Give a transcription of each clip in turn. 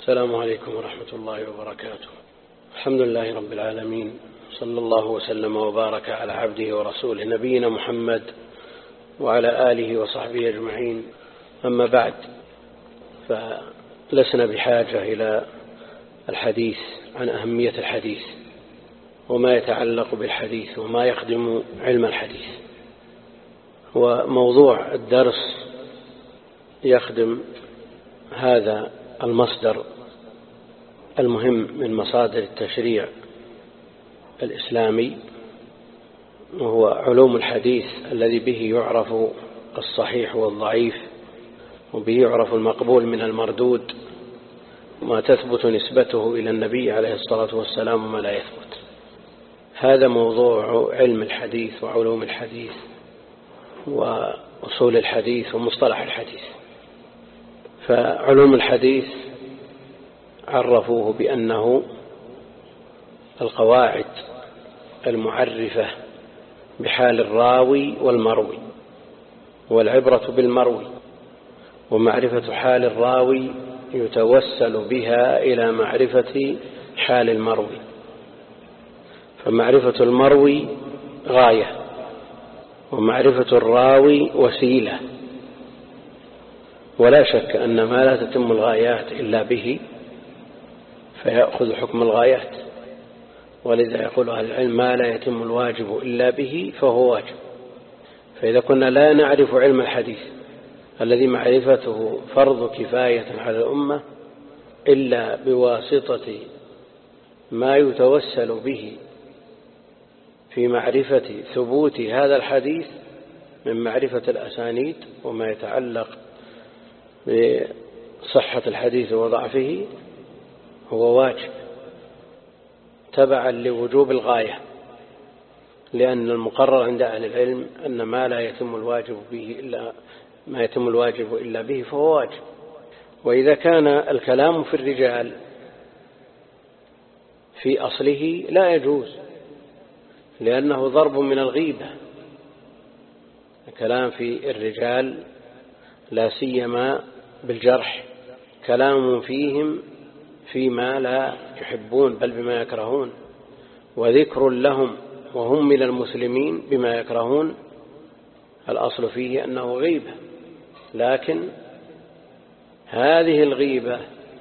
السلام عليكم ورحمة الله وبركاته. الحمد لله رب العالمين، صلى الله وسلم وبارك على عبده ورسوله نبينا محمد وعلى آله وصحبه أجمعين. أما بعد، فلسنا بحاجة إلى الحديث عن أهمية الحديث وما يتعلق بالحديث وما يخدم علم الحديث. وموضوع الدرس يخدم هذا المصدر المهم من مصادر التشريع الإسلامي، وهو علوم الحديث الذي به يعرف الصحيح والضعيف، وبه يعرف المقبول من المردود، ما تثبت نسبته إلى النبي عليه الصلاة والسلام وما لا يثبت. هذا موضوع علم الحديث وعلوم الحديث وأصول الحديث ومصطلح الحديث. فعلوم الحديث عرفوه بأنه القواعد المعرفة بحال الراوي والمروي، والعبرة بالمروي، ومعرفة حال الراوي يتوسل بها إلى معرفة حال المروي. فمعرفة المروي غاية، ومعرفة الراوي وسيلة، ولا شك أن ما لا تتم الغايات إلا به فيأخذ حكم الغايات. ولذا يقول أهل العلم: ما لا يتم الواجب إلا به فهو واجب. فإذا كنا لا نعرف علم الحديث الذي معرفته فرض كفاية على الأمة إلا بواسطة ما يتوسل به في معرفة ثبوت هذا الحديث من معرفة الأسانيد وما يتعلق بصحة الحديث وضعفه، هو واجب تبعا لوجوب الغاية، لأن المقرر عند أهل العلم أن ما لا يتم الواجب به إلا ما يتم الواجب إلا به فهو واجب. وإذا كان الكلام في الرجال في أصله لا يجوز، لأنه ضرب من الغيبة. الكلام في الرجال لا سيما بالجرح كلام فيهم فيما لا يحبون بل بما يكرهون، وذكر لهم وهم من المسلمين بما يكرهون، الأصل فيه أنه غيبة. لكن هذه الغيبة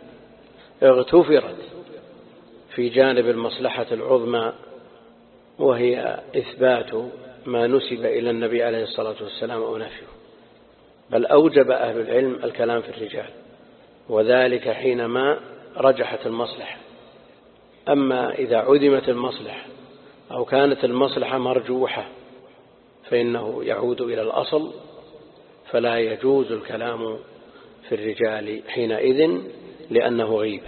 اغتفرت في جانب المصلحة العظمى، وهي إثبات ما نسب إلى النبي عليه الصلاة والسلام أو نفيه. بل أوجب أهل العلم الكلام في الرجال، وذلك حينما رجحت المصلحة. أما إذا عدمت المصلحة أو كانت المصلحة مرجوحة فإنه يعود إلى الأصل، فلا يجوز الكلام في الرجال حينئذ لأنه غيبة.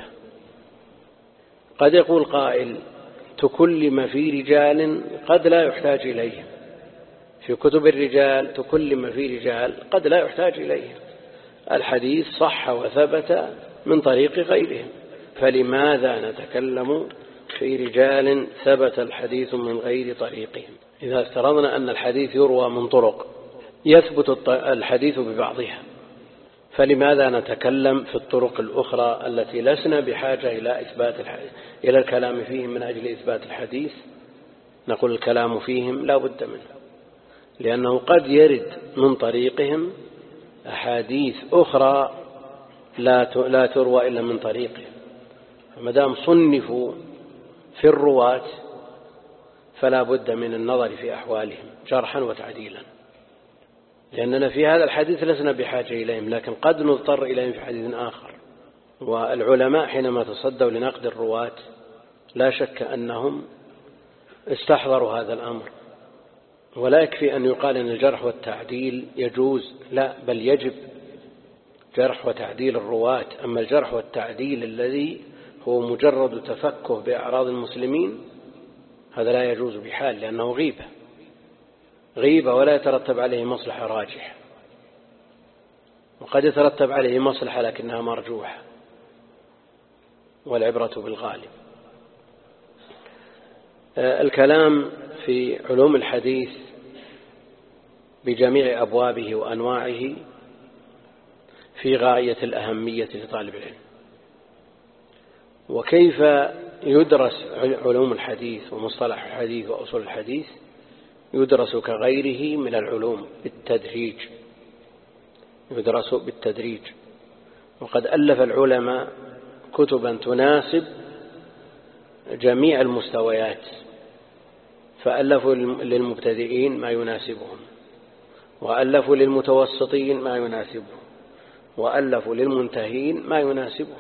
قد يقول قائل: تكلم في رجال قد لا يحتاج إليهم، في كتب الرجال تكلم في رجال قد لا يحتاج إليهم، الحديث صح وثبت من طريق غيرهم، فلماذا نتكلم في رجال ثبت الحديث من غير طريقهم؟ إذا افترضنا أن الحديث يروى من طرق يثبت الحديث ببعضها، فلماذا نتكلم في الطرق الأخرى التي لسنا بحاجة إلى الكلام فيهم من أجل إثبات الحديث؟ نقول الكلام فيهم لا بد منه، لأنه قد يرد من طريقهم أحاديث أخرى لا تروى إلا من طريقهم. فمدام صنفوا في الرواة فلا بد من النظر في أحوالهم جرحا وتعديلا، لأننا في هذا الحديث لسنا بحاجة إليهم، لكن قد نضطر إليهم في حديث آخر. والعلماء حينما تصدوا لنقد الرواة لا شك أنهم استحضروا هذا الأمر. ولا يكفي أن يقال أن الجرح والتعديل يجوز، لا، بل يجب جرح وتعديل الرواة. أما الجرح والتعديل الذي هو مجرد تفكه بأعراض المسلمين هذا لا يجوز بحال، لأنه غيبة ولا يترتب عليه مصلحة راجحة، وقد يترتب عليه مصلحة لكنها مرجوحة، والعبرة بالغالب. الكلام في علوم الحديث بجميع أبوابه وأنواعه في غاية الأهمية لطالب العلم، وكيف يدرس علوم الحديث ومصطلح الحديث وأصول الحديث؟ يدرس كغيره من العلوم بالتدريج، يدرس بالتدريج. وقد ألف العلماء كتبا تناسب جميع المستويات، فألفوا للمبتدئين ما يناسبهم، وألفوا للمتوسطين ما يناسبهم، وألفوا للمنتهين ما يناسبهم.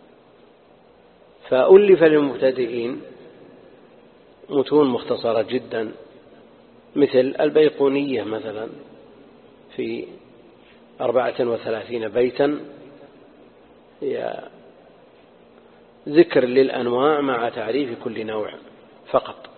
فألف للمبتدئين متون مختصرة جدا، مثل البيقونية مثلا في 34 بيتا، هي ذكر للأنواع مع تعريف كل نوع فقط.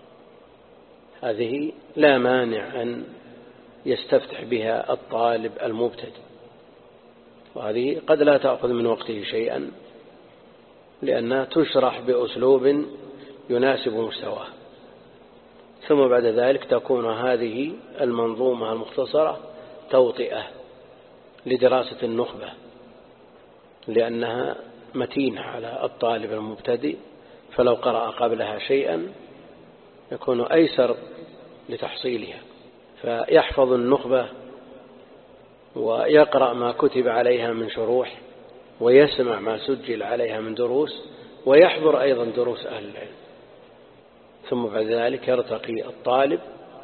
هذه لا مانع أن يستفتح بها الطالب المبتدئ، وهذه قد لا تأخذ من وقته شيئا لأنها تشرح بأسلوب يناسب مستواه. ثم بعد ذلك تكون هذه المنظومة المختصرة توطئة لدراسة النخبة، لأنها متينة على الطالب المبتدئ، فلو قرأ قبلها شيئا يكون أيسر لتحصيلها، فيحفظ النخبة ويقرأ ما كتب عليها من شروح، ويسمع ما سجل عليها من دروس، ويحضر أيضا دروس أهل العلم. ثم بعد ذلك يرتقي الطالب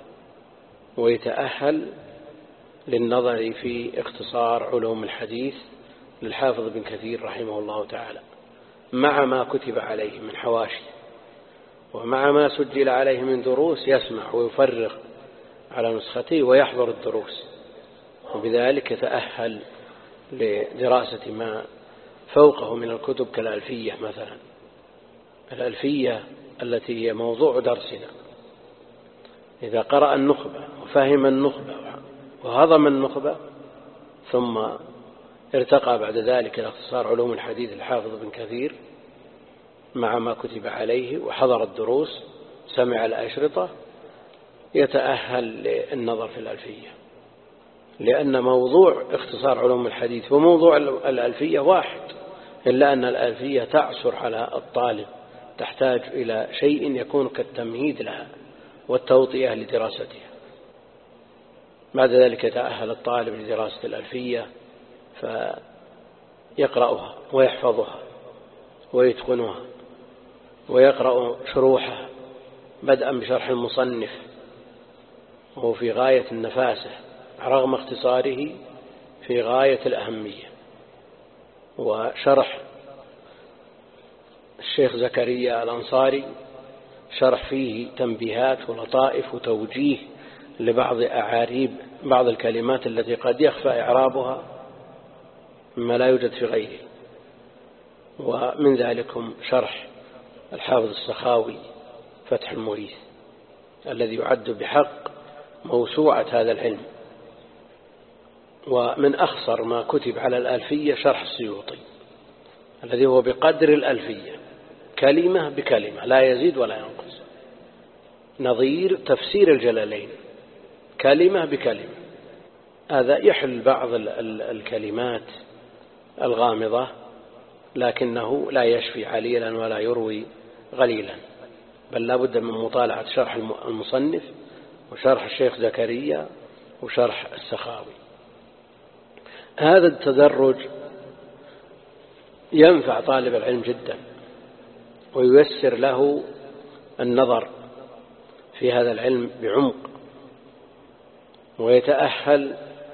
ويتأهل للنظر في اختصار علوم الحديث للحافظ بن كثير رحمه الله تعالى، مع ما كتب عليه من حواشي ومع ما سجل عليه من دروس، يسمع ويفرغ على نسخته ويحضر الدروس، وبذلك يتأهل لدراسة ما فوقه من الكتب كالألفية مثلا، الألفية التي هي موضوع درسنا. إذا قرأ النخبة وفهم النخبة وهضم النخبة، ثم ارتقى بعد ذلك إلى اختصار علوم الحديث الحافظ بن كثير مع ما كتب عليه، وحضر الدروس، سمع الأشرطة، يتأهل للنظر في الألفية، لأن موضوع اختصار علوم الحديث وموضوع الألفية واحد، إلا أن الألفية تعسر على الطالب، تحتاج إلى شيء يكون كالتمهيد لها والتوطئة لدراستها. بعد ذلك يتأهل الطالب لدراسة الألفية، فيقرأها ويحفظها ويتقنها، ويقرأ شروحها بدءا بشرح المصنف، وهو في غاية النفاسة رغم اختصاره في غاية الأهمية، وشرح الشيخ زكريا الأنصاري شرح فيه تنبيهات ولطائف وتوجيه لبعض أعاريب بعض الكلمات التي قد يخفى إعرابها مما لا يوجد في غيره. ومن ذلكم شرح الحافظ السخاوي فتح المغيث، الذي يعد بحق موسوعة هذا العلم. ومن أخصر ما كتب على الألفية شرح السيوطي، الذي هو بقدر الألفية كلمة بكلمة لا يزيد ولا ينقص، نظير تفسير الجلالين كلمة بكلمة. هذا يحل بعض الكلمات الغامضة، لكنه لا يشفي عليلا ولا يروي غليلا، بل لا بد من مطالعة شرح المصنف وشرح الشيخ زكريا وشرح السخاوي. هذا التدرج ينفع طالب العلم جدا، وييسر له النظر في هذا العلم بعمق، ويتأهل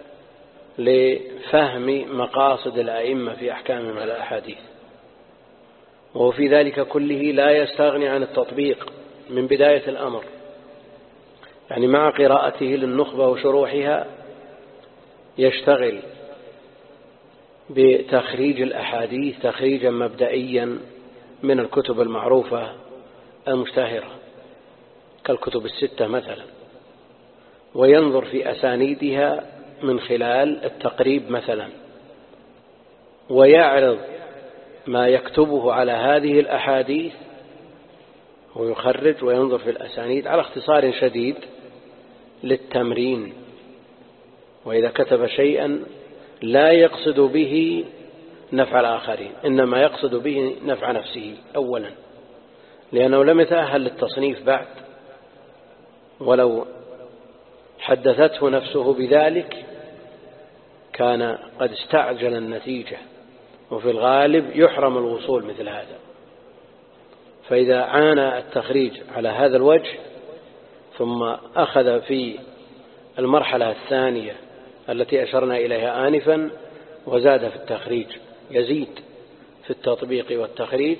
لفهم مقاصد الأئمة في أحكامهم على الأحاديث. وفي ذلك كله لا يستغني عن التطبيق من بداية الأمر، يعني مع قراءته للنخبة وشروحها يشتغل بتخريج الأحاديث تخريجا مبدئيا من الكتب المعروفة المشتهرة كالكتب الستة مثلا، وينظر في أسانيدها من خلال التقريب مثلا، ويعرض ما يكتبه على هذه الأحاديث ويخرج وينظر في الأسانيد على اختصار شديد للتمرين. وإذا كتب شيئا لا يقصد به نفع الآخرين، إنما يقصد به نفع نفسه أولا، لأنه لم يتأهل للتصنيف بعد، ولو حدثته نفسه بذلك كان قد استعجل النتيجة، وفي الغالب يحرم الوصول مثل هذا. فإذا عانى التخريج على هذا الوجه ثم أخذ في المرحلة الثانية التي أشرنا إليها آنفا وزاد في التخريج، يزيد في التطبيق والتخريج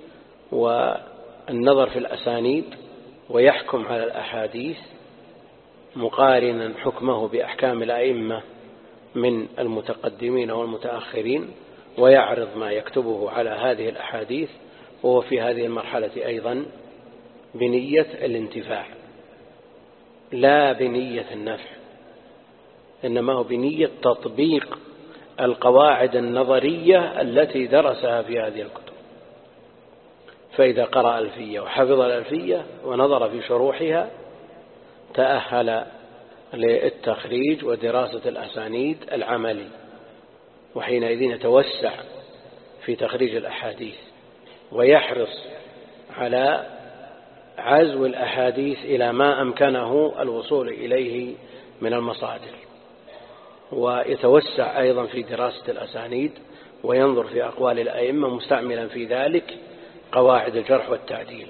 والنظر في الأسانيد، ويحكم على الأحاديث مقارنا حكمه بأحكام الأئمة من المتقدمين والمتأخرين، ويعرض ما يكتبه على هذه الأحاديث، وهو في هذه المرحلة أيضا بنية الانتفاع لا بنية النفع، إنما هو بنية تطبيق القواعد النظرية التي درسها في هذه الكتب. فإذا قرأ الألفية وحفظ الألفية ونظر في شروحها تأهل للتخريج ودراسة الأسانيد العملي، وحينئذ يتوسع في تخريج الأحاديث ويحرص على عزو الأحاديث إلى ما أمكنه الوصول إليه من المصادر، ويتوسع أيضا في دراسة الأسانيد وينظر في أقوال الأئمة مستعملا في ذلك قواعد الجرح والتعديل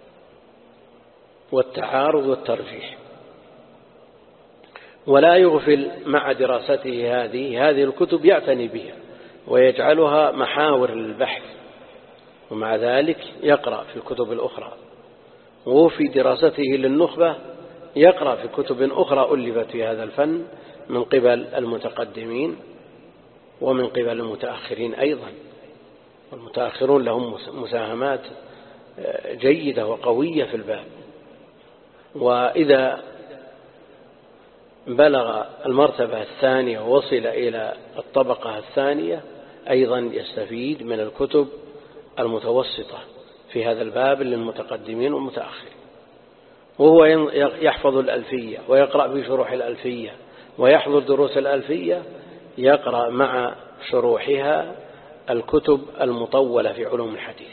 والتعارض والترجيح. ولا يغفل مع دراسته هذه الكتب يعتني بها ويجعلها محاور للبحث، ومع ذلك يقرأ في الكتب الأخرى، وفي دراسته للنخبة يقرأ في كتب أخرى ألفت في هذا الفن من قبل المتقدمين ومن قبل المتأخرين أيضا. والمتأخرون لهم مساهمات جيدة وقوية في الباب. وإذا بلغ المرتبة الثانية ووصل إلى الطبقة الثانية أيضا يستفيد من الكتب المتوسطة في هذا الباب للمتقدمين والمتأخرين، وهو يحفظ الألفية ويقرأ في شروح الألفية ويحضر دروس الألفية، يقرأ مع شروحها الكتب المطولة في علوم الحديث.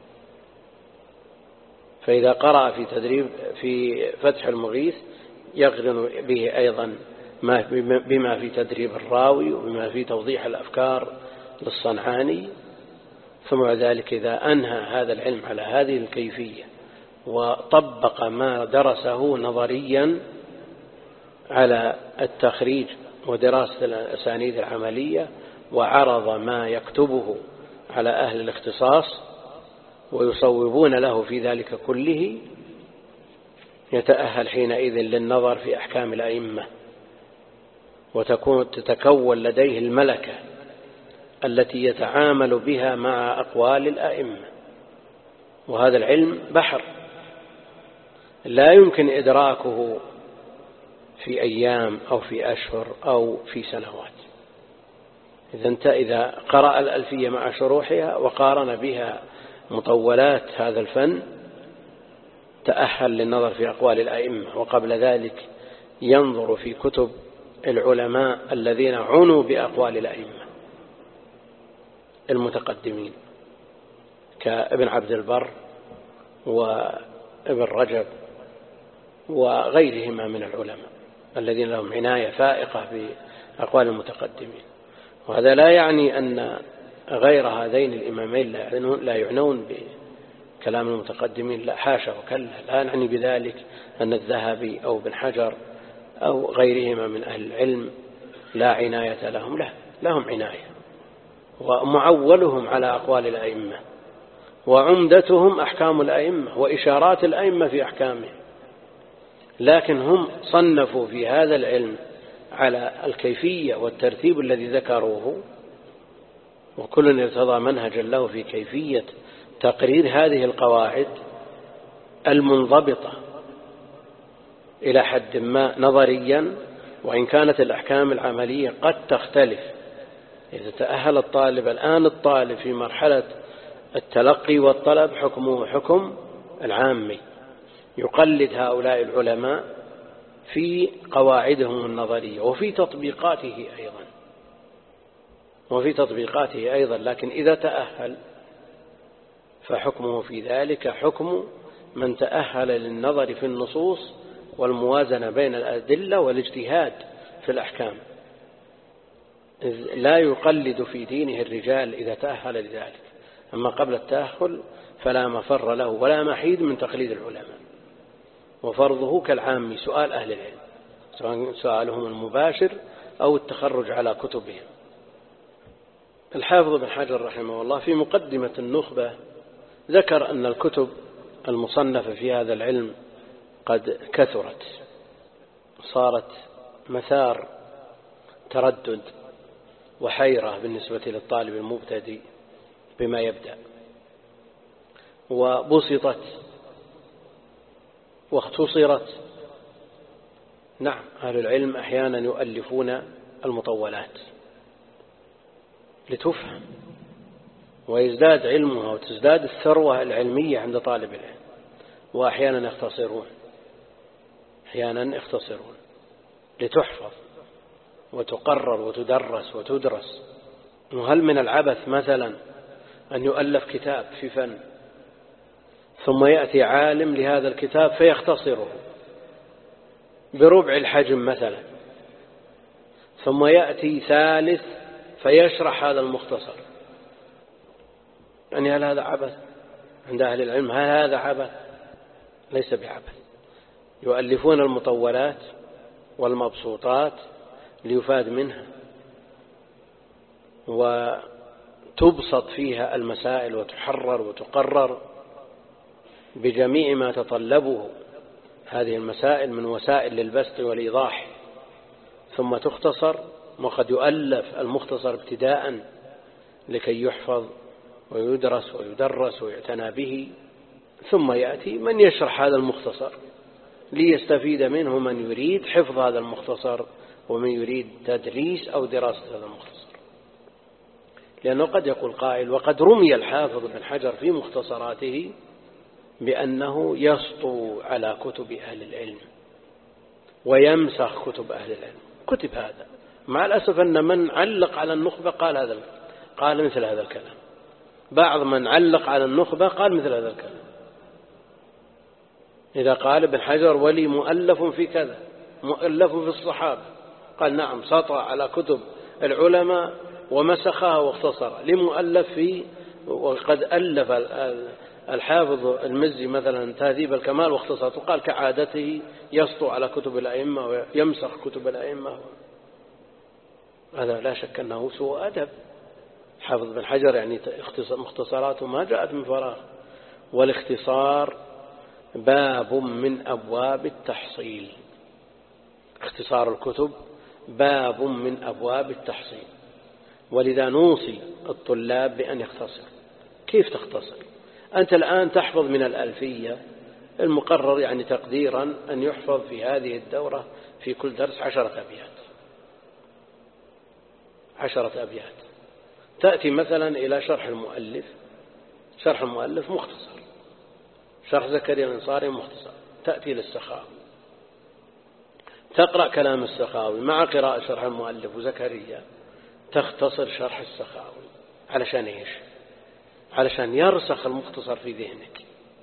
فإذا قرأ في فتح المغيث يقرن به أيضا بما في تدريب الراوي وبما في توضيح الأفكار للصنعاني. ثم ذلك إذا أنهى هذا العلم على هذه الكيفية وطبق ما درسه نظريا على التخريج ودراسة الأسانيد العملية، وعرض ما يكتبه على أهل الاختصاص ويصوبون له في ذلك كله، يتأهل حينئذ للنظر في أحكام الأئمة، وتتكون لديه الملكة التي يتعامل بها مع أقوال الأئمة. وهذا العلم بحر لا يمكن إدراكه في أيام أو في أشهر أو في سنوات. إذا قرأ الألفية مع شروحها وقارن بها مطولات هذا الفن تأهل للنظر في أقوال الأئمة، وقبل ذلك ينظر في كتب العلماء الذين عنوا بأقوال الأئمة المتقدمين كابن عبد البر وابن رجب وغيرهما من العلماء الذين لهم عناية فائقة بأقوال المتقدمين. وهذا لا يعني أن غير هذين الإمامين لا يعنون بكلام المتقدمين، لا حاشا وكلا، لا نعني بذلك أن الذهبي أو ابن حجر أو غيرهما من أهل العلم لا عناية لهم، لا، لهم عناية، ومعولهم على أقوال الأئمة، وعمدتهم أحكام الأئمة وإشارات الأئمة في أحكامهم، لكن هم صنفوا في هذا العلم على الكيفية والترتيب الذي ذكروه، وكل ارتضى منهجا له في كيفية تقرير هذه القواعد المنضبطة إلى حد ما نظريا، وإن كانت الأحكام العملية قد تختلف. إذا تأهل الطالب الآن، الطالب في مرحلة التلقي والطلب حكمه حكم العامي، يقلد هؤلاء العلماء في قواعدهم النظرية وفي تطبيقاته أيضا. وفي تطبيقاته أيضا، لكن إذا تأهل فحكمه في ذلك حكم من تأهل للنظر في النصوص والموازنة بين الأدلة والاجتهاد في الأحكام. لا يقلد في دينه الرجال إذا تأهل لذلك، أما قبل التأهل فلا مفر له ولا محيد من تقليد العلماء، وفرضه كالعام سؤال أهل العلم، سواء سؤالهم المباشر أو التخرج على كتبهم. الحافظ بن حجر رحمه الله في مقدمة النخبة ذكر أن الكتب المصنفة في هذا العلم قد كثرت، صارت مثار تردد وحيرة بالنسبة للطالب المبتدئ بما يبدأ، وبسطت واختصرت. نعم، أهل العلم أحيانا يؤلفون المطولات لتفهم ويزداد علمها وتزداد الثروة العلمية عند طالب العلم، وأحيانا يختصرون لتحفظ وتقرر وتدرس وتدرس. وهل من العبث مثلا أن يؤلف كتاب في فن ثم يأتي عالم لهذا الكتاب فيختصره بربع الحجم مثلا، ثم يأتي ثالث فيشرح هذا المختصر؟ يعني هل هذا عبث عند أهل العلم؟ هل هذا عبث؟ ليس بعبث. يؤلفون المطولات والمبسوطات ليفاد منها وتبسط فيها المسائل وتحرر وتقرر بجميع ما تطلبه هذه المسائل من وسائل للبسط والإيضاح، ثم تختصر. وقد يؤلف المختصر ابتداء لكي يحفظ ويدرس ويدرس ويعتنى به، ثم يأتي من يشرح هذا المختصر ليستفيد منه من يريد حفظ هذا المختصر ومن يريد تدريس أو دراسة هذا المختصر. لأنه قد يقول قائل: وقد رمي الحافظ بن حجر في مختصراته بأنه يسطو على كتب أهل العلم ويمسخ كتب أهل العلم. كتب هذا، مع الأسف أن من علق على النخبة قال مثل هذا الكلام. بعض من علق على النخبة قال مثل هذا الكلام. إذا قال ابن حجر ولي مؤلف في كذا، مؤلف في الصحابة، قال نعم، سطع على كتب العلماء ومسخها واختصر لمؤلف في. وقد ألف الحافظ المزي مثلا تهذيب الكمال واختصر، وقال كعادته يسطع على كتب الأئمة ويمسخ كتب الأئمة. هذا لا شك أنه سوء أدب. حافظ بن حجر يعني مختصراته ما جاءت من فراغ، والاختصار باب من أبواب التحصيل. اختصار الكتب باب من أبواب التحصيل، ولذا نوصي الطلاب بأن يختصر. كيف تختصر؟ أنت الآن تحفظ من الألفية، المقرر يعني تقديرا أن يحفظ في هذه الدورة في كل درس 10 أبيات. تأتي مثلا إلى شرح المؤلف مختصر، شرح زكريا الأنصاري مختصر. تأتي للسخاوي، تقرأ كلام السخاوي مع قراءة شرح المؤلف وزكريا، تختصر شرح السخاوي. علشان إيش؟ علشان يرسخ المختصر في ذهنك،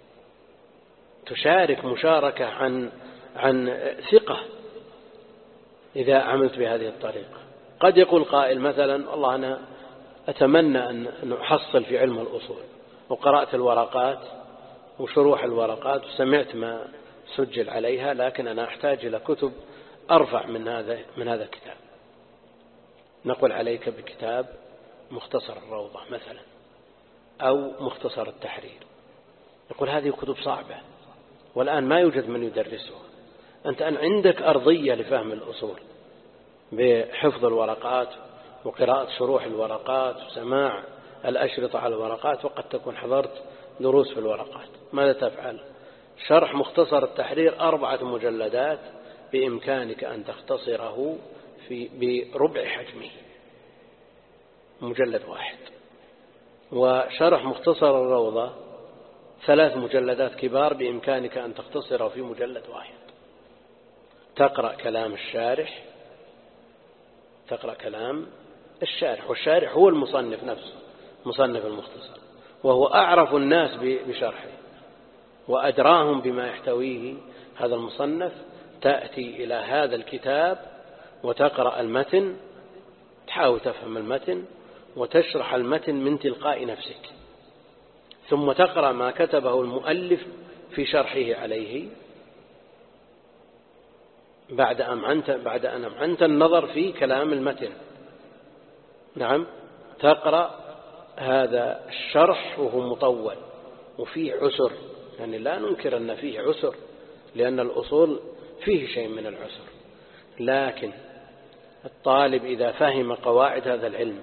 تشارك مشاركة عن ثقة إذا عملت بهذه الطريقة. قد يقول قائل مثلا: الله أنا أتمنى أن أحصل في علم الأصول، وقرأت الورقات وشروح الورقات وسمعت ما سجل عليها، لكن أنا أحتاج إلى كتب أرفع من هذا الكتاب. نقول عليك بكتاب مختصر الروضة مثلا، أو مختصر التحرير. يقول هذه كتب صعبة والآن ما يوجد من يدرسها. أنت أن عندك أرضية لفهم الأصول بحفظ الورقات وقراءة شروح الورقات وسماع الأشرطة على الورقات، وقد تكون حضرت دروس في الورقات. ماذا تفعل؟ شرح مختصر التحرير 4 مجلدات بإمكانك أن تختصره بربع حجمه، مجلد واحد. وشرح مختصر الروضة 3 مجلدات كبار بإمكانك أن تختصره في مجلد واحد. تقرأ كلام الشارح، تقرأ كلام الشارح، والشارح هو المصنف نفسه، مصنف المختصر، وهو أعرف الناس بشرحه وأدراهم بما يحتويه هذا المصنف. تأتي إلى هذا الكتاب وتقرأ المتن، تحاول تفهم المتن وتشرح المتن من تلقاء نفسك، ثم تقرأ ما كتبه المؤلف في شرحه عليه بعد أن أمعنت النظر في كلام المتن. نعم، تقرأ هذا الشرح وهو مطول وفيه عسر، يعني لا ننكر أن فيه عسر، لأن الأصول فيه شيء من العسر، لكن الطالب إذا فهم قواعد هذا العلم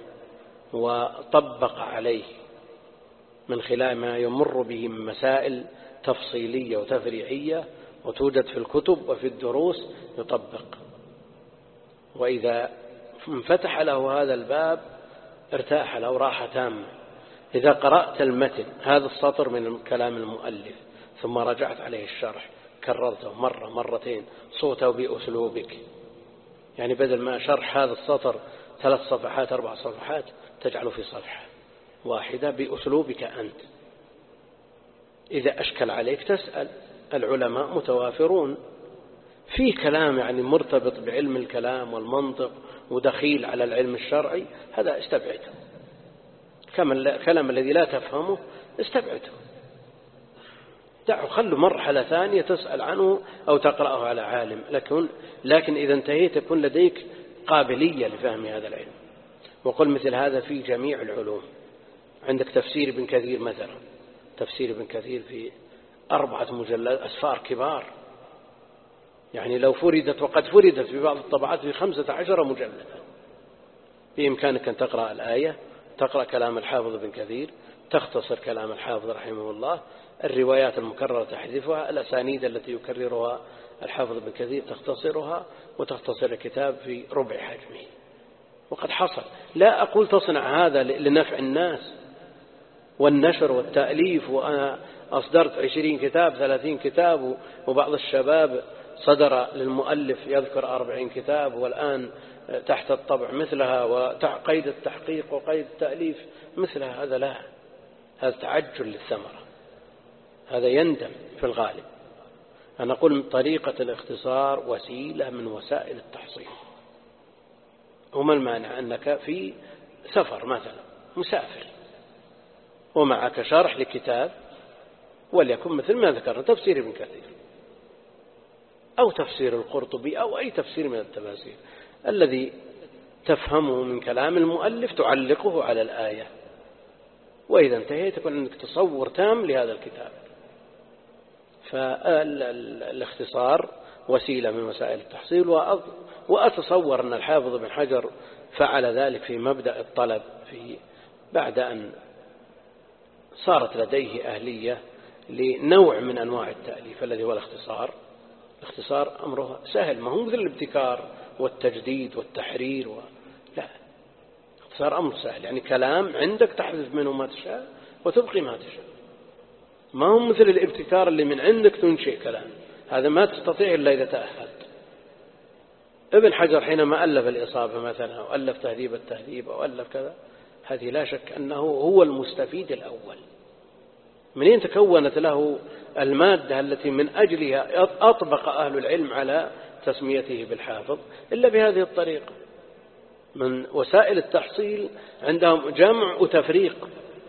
وطبق عليه من خلال ما يمر به من مسائل تفصيلية وتفريعية وتوجد في الكتب وفي الدروس يطبق، وإذا انفتح له هذا الباب ارتاح له راحة تامة. إذا قرأت المتن هذا السطر من كلام المؤلف ثم رجعت عليه الشرح، كررته مرة مرتين، صوته بأسلوبك، يعني بدل ما شرح هذا السطر 3 صفحات 4 صفحات تجعله في صفحة واحدة بأسلوبك أنت. إذا أشكل عليك تسأل، العلماء متوافرون في كلام يعني مرتبط بعلم الكلام والمنطق ودخيل على العلم الشرعي، هذا استبعده، كما الكلام الذي لا تفهمه استبعده، دعه، خلوا مرحلة ثانية تسأل عنه أو تقرأه على عالم، لكن إذا انتهيت يكون لديك قابلية لفهم هذا العلم. وقل مثل هذا في جميع العلوم. عندك تفسير ابن كثير مثلا، تفسير ابن كثير في 4 مجلدات، أسفار كبار، يعني لو فردت، وقد فردت في بعض الطبعات في 15 مجلدا، بإمكانك أن تقرأ الآية، تقرأ كلام الحافظ ابن كثير، تختصر كلام الحافظ رحمه الله، الروايات المكررة تحذفها، الأسانيد التي يكررها الحافظ ابن كثير تختصرها، وتختصر الكتاب في ربع حجمه. وقد حصل، لا أقول تصنع هذا لنفع الناس والنشر والتأليف، وأنا أصدرت 20 كتاب 30 كتاب، وبعض الشباب صدر للمؤلف يذكر 40 كتاب والآن تحت الطبع مثلها، وقيد التحقيق وقيد التأليف مثلها، هذا لا، هذا تعجل للثمرة، هذا يندم في الغالب. أنا أقول طريقة الاختصار وسيلة من وسائل التحصيل. وما المانع أنك في سفر مثلا مسافر ومعك شرح لكتاب، وليكن مثل ما ذكرنا تفسير ابن كثير أو تفسير القرطبي أو أي تفسير من التفاسير الذي تفهمه من كلام المؤلف تعلقه على الآية، وإذا انتهيت يكون عندك تصور تام لهذا الكتاب. فالاختصار وسيلة من وسائل التحصيل، وأتصور أن الحافظ بن حجر فعل ذلك في مبدأ الطلب بعد أن صارت لديه أهلية لنوع من أنواع التأليف الذي هو الاختصار. الاختصار أمره سهل، ما هو مثل الابتكار والتجديد والتحرير لا، اختصار أمر سهل، يعني كلام عندك تحذف منه ما تشاء وتبقي ما تشاء، ما هو مثل الابتكار اللي من عندك تنشئ كلام، هذا ما تستطيع إلا إذا تأهلت. ابن حجر حينما ألف الإصابة مثلا أو ألف تهذيب التهذيب أو ألف كذا، هذه لا شك أنه هو المستفيد الأول. منين تكونت له المادة التي من أجلها أطبق أهل العلم على تسميته بالحافظ إلا بهذه الطريقة؟ من وسائل التحصيل عندهم جمع وتفريق.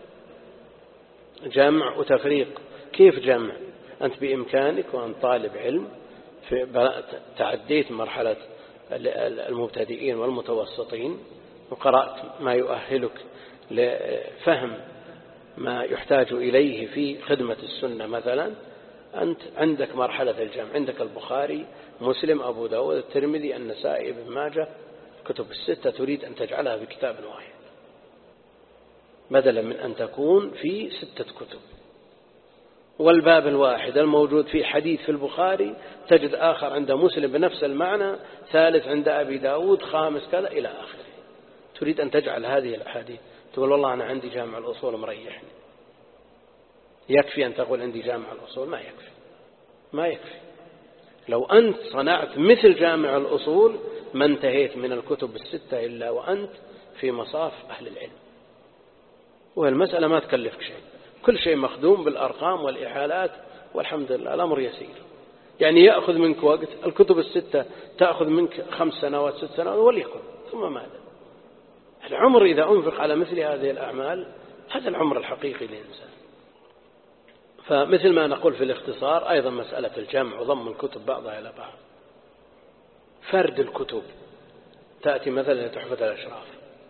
جمع وتفريق، كيف جمع؟ أنت بإمكانك وأنت طالب علم تعديت مرحلة المبتدئين والمتوسطين وقرأت ما يؤهلك لفهم ما يحتاج إليه في خدمة السنة مثلا، أنت عندك مرحلة الجمع، عندك البخاري مسلم أبو داود الترمذي النسائي ابن ماجه، كتب الستة تريد أن تجعلها في كتاب واحد بدلا من أن تكون في 6 كتب. والباب الواحد الموجود في حديث في البخاري تجد آخر عند مسلم بنفس المعنى، ثالث عند أبي داود، خامس كذا إلى آخره. تريد أن تجعل هذه الأحاديث، تقول والله أنا عندي جامع الأصول مريحني. يكفي أن تقول عندي جامع الأصول؟ ما يكفي. لو أنت صنعت مثل جامع الأصول ما انتهيت من الكتب ال6 إلا وأنت في مصاف أهل العلم. والمسألة ما تكلفك شيء، كل شيء مخدوم بالأرقام والإحالات، والحمد لله الأمر يسير. يعني يأخذ منك وقت، الكتب الستة تأخذ منك 5 سنوات 6 سنوات وليكن، ثم ماذا؟ العمر إذا أنفق على مثل هذه الأعمال هذا العمر الحقيقي للإنسان. فمثل ما نقول في الاختصار أيضا مسألة الجمع وضم الكتب بعضها إلى بعض. فرد الكتب، تأتي مثلا تحفة الأشراف،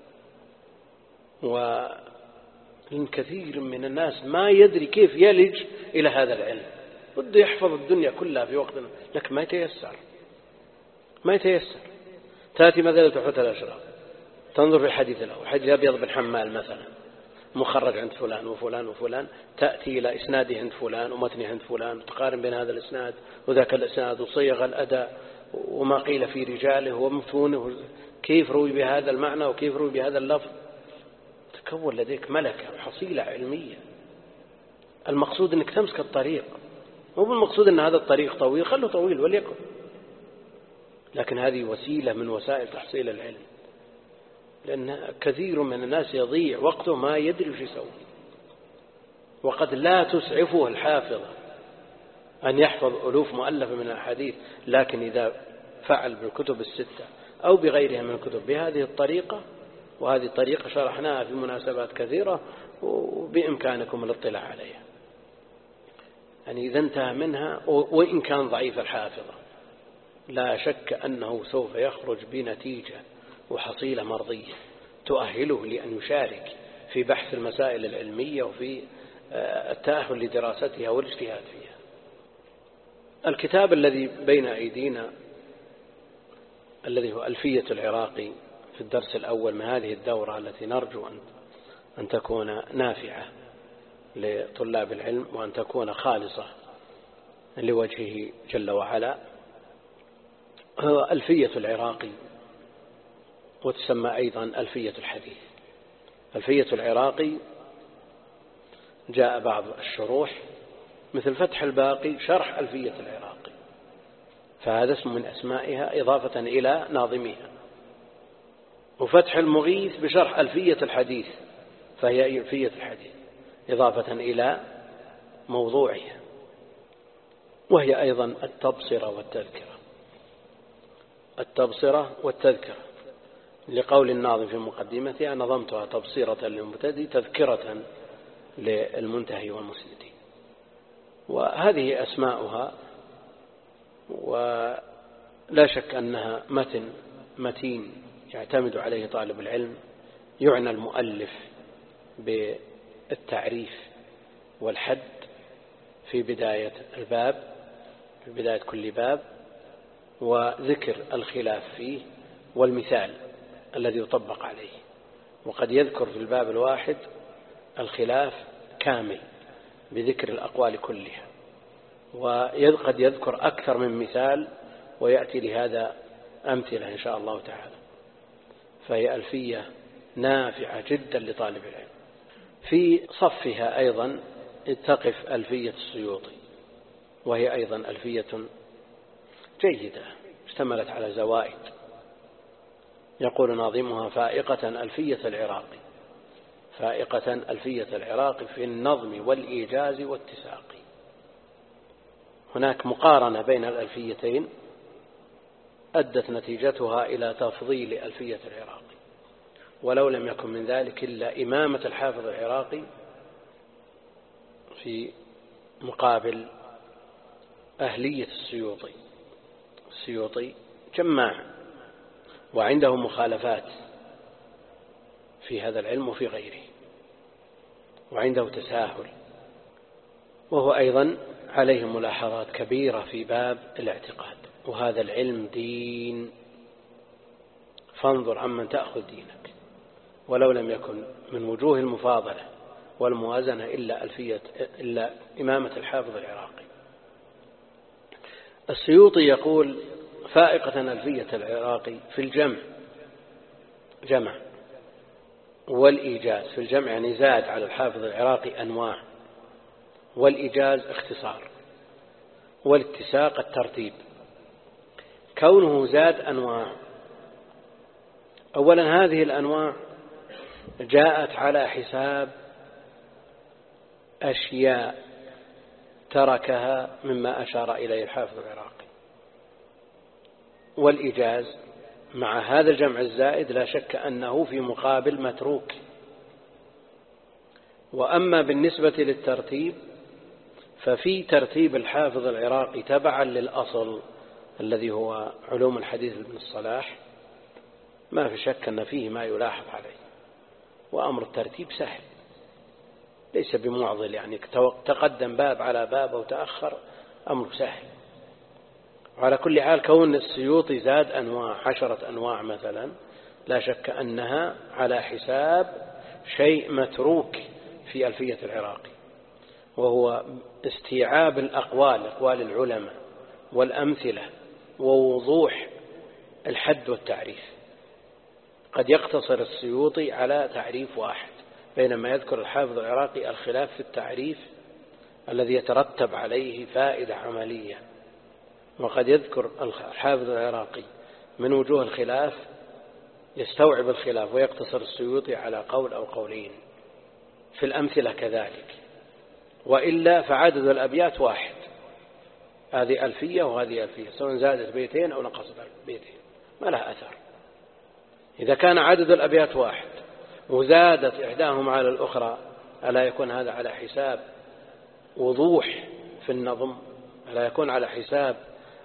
وكثير من الناس ما يدري كيف يلج إلى هذا العلم، بده يحفظ الدنيا كلها في وقت، لكن ما يتيسر. تأتي مثلا تحفة الأشراف، تنظر في الحديث الأول، حديث أبيض بن حمال مثلا، مخرج عند فلان وفلان وفلان، تأتي إلى إسناده عند فلان ومتنه عند فلان، وتقارن بين هذا الإسناد وذاك الإسناد، وصيغ الأداء وما قيل في رجاله ومتونه، كيف روي بهذا المعنى وكيف روي بهذا اللفظ، تكون لديك ملكة وحصيلة علمية. المقصود أنك تمسك الطريق، مو بالمقصود أن هذا الطريق طويل، خله طويل وليكن، لكن هذه وسيلة من وسائل تحصيل العلم. لأن كثير من الناس يضيع وقته ما يدري وش يسوي، وقد لا تسعفه الحافظة أن يحفظ ألوف مؤلفة من الأحاديث، لكن إذا فعل بالكتب الستة أو بغيرها من الكتب بهذه الطريقة، وهذه الطريقة شرحناها في مناسبات كثيرة وبإمكانكم الاطلاع عليها، يعني إذا انتهى منها وإن كان ضعيف الحافظة لا شك أنه سوف يخرج بنتيجة وحصيلة مرضية تؤهله لأن يشارك في بحث المسائل العلمية وفي التأهل لدراستها والاجتهاد فيها. الكتاب الذي بين أيدينا الذي هو ألفية العراقي في الدرس الأول من هذه الدورة التي نرجو أن تكون نافعة لطلاب العلم وأن تكون خالصة لوجهه جل وعلا، هو ألفية العراقي، وتسمى أيضا ألفية الحديث. ألفية العراقي جاء بعض الشروح مثل فتح الباقي شرح ألفية العراقي، فهذا اسم من أسمائها إضافة إلى ناظمها. وفتح المغيث بشرح ألفية الحديث، فهي ألفية الحديث إضافة إلى موضوعها، وهي أيضا التبصرة والتذكرة. التبصرة والتذكرة لقول الناظم في مقدمتها: نظمتها تبصرة للمبتدئ تذكرة للمنتهي والمسند. وهذه أسماؤها، ولا شك أنها متين يعتمد عليه طالب العلم. يعنى المؤلف بالتعريف والحد في بداية الباب، في بداية كل باب، وذكر الخلاف فيه والمثال الذي يطبق عليه. وقد يذكر في الباب الواحد الخلاف كامل بذكر الأقوال كلها، وقد يذكر أكثر من مثال ويأتي لهذا أمثلة إن شاء الله تعالى. فهي ألفية نافعة جدا لطالب العلم. في صفها أيضا تقف ألفية السيوطي، وهي أيضا ألفية جيدة اشتملت على زوائد. يقول ناظمها: فائقة ألفية العراقي، فائقة ألفية العراقي في النظم والإيجاز والتساق. هناك مقارنة بين الألفيتين أدت نتيجتها إلى تفضيل ألفية العراقي، ولو لم يكن من ذلك إلا إمامة الحافظ العراقي في مقابل أهلية السيوطي. السيوطي جماع وعنده مخالفات في هذا العلم وفي غيره، وعنده تساهل، وهو أيضا عليه ملاحظات كبيرة في باب الاعتقاد. وهذا العلم دين، فانظر عمن تأخذ دينك. ولو لم يكن من وجوه المفاضلة والموازنة إلا إمامة الحافظ العراقي. السيوطي يقول: فائقة ألفية العراقي في الجمع، جمع، والإيجاز. في الجمع يعني زاد على الحافظ العراقي أنواع، والإيجاز اختصار، والاتساق الترتيب. كونه زاد أنواع، أولا هذه الأنواع جاءت على حساب أشياء تركها مما أشار إليه الحافظ العراقي. والإيجاز مع هذا الجمع الزائد لا شك أنه في مقابل متروك. وأما بالنسبة للترتيب ففي ترتيب الحافظ العراقي تبعا للأصل الذي هو علوم الحديث لابن الصلاح ما في شك أن فيه ما يلاحظ عليه، وأمر الترتيب سهل ليس بمعضل، يعني تقدم باب على باب وتأخر أمر سهل. وعلى كل حال كون السيوطي زاد أنواع 10 أنواع مثلا لا شك أنها على حساب شيء متروك في ألفية العراقي، وهو استيعاب الأقوال، أقوال العلماء والأمثلة ووضوح الحد والتعريف. قد يقتصر السيوطي على تعريف واحد، بينما يذكر الحافظ العراقي الخلاف في التعريف الذي يترتب عليه فائدة عملية. وقد يذكر الحافظ العراقي من وجوه الخلاف يستوعب الخلاف، ويقتصر السيوطي على قول أو قولين. في الأمثلة كذلك، وإلا فعدد الأبيات واحد، هذه ألفية وهذه ألفية، سواء زادت بيتين أو نقصت بيتين ما لها أثر. إذا كان عدد الأبيات واحد وزادت إحداهما على الأخرى ألا يكون هذا على حساب وضوح في النظم؟ ألا يكون على حساب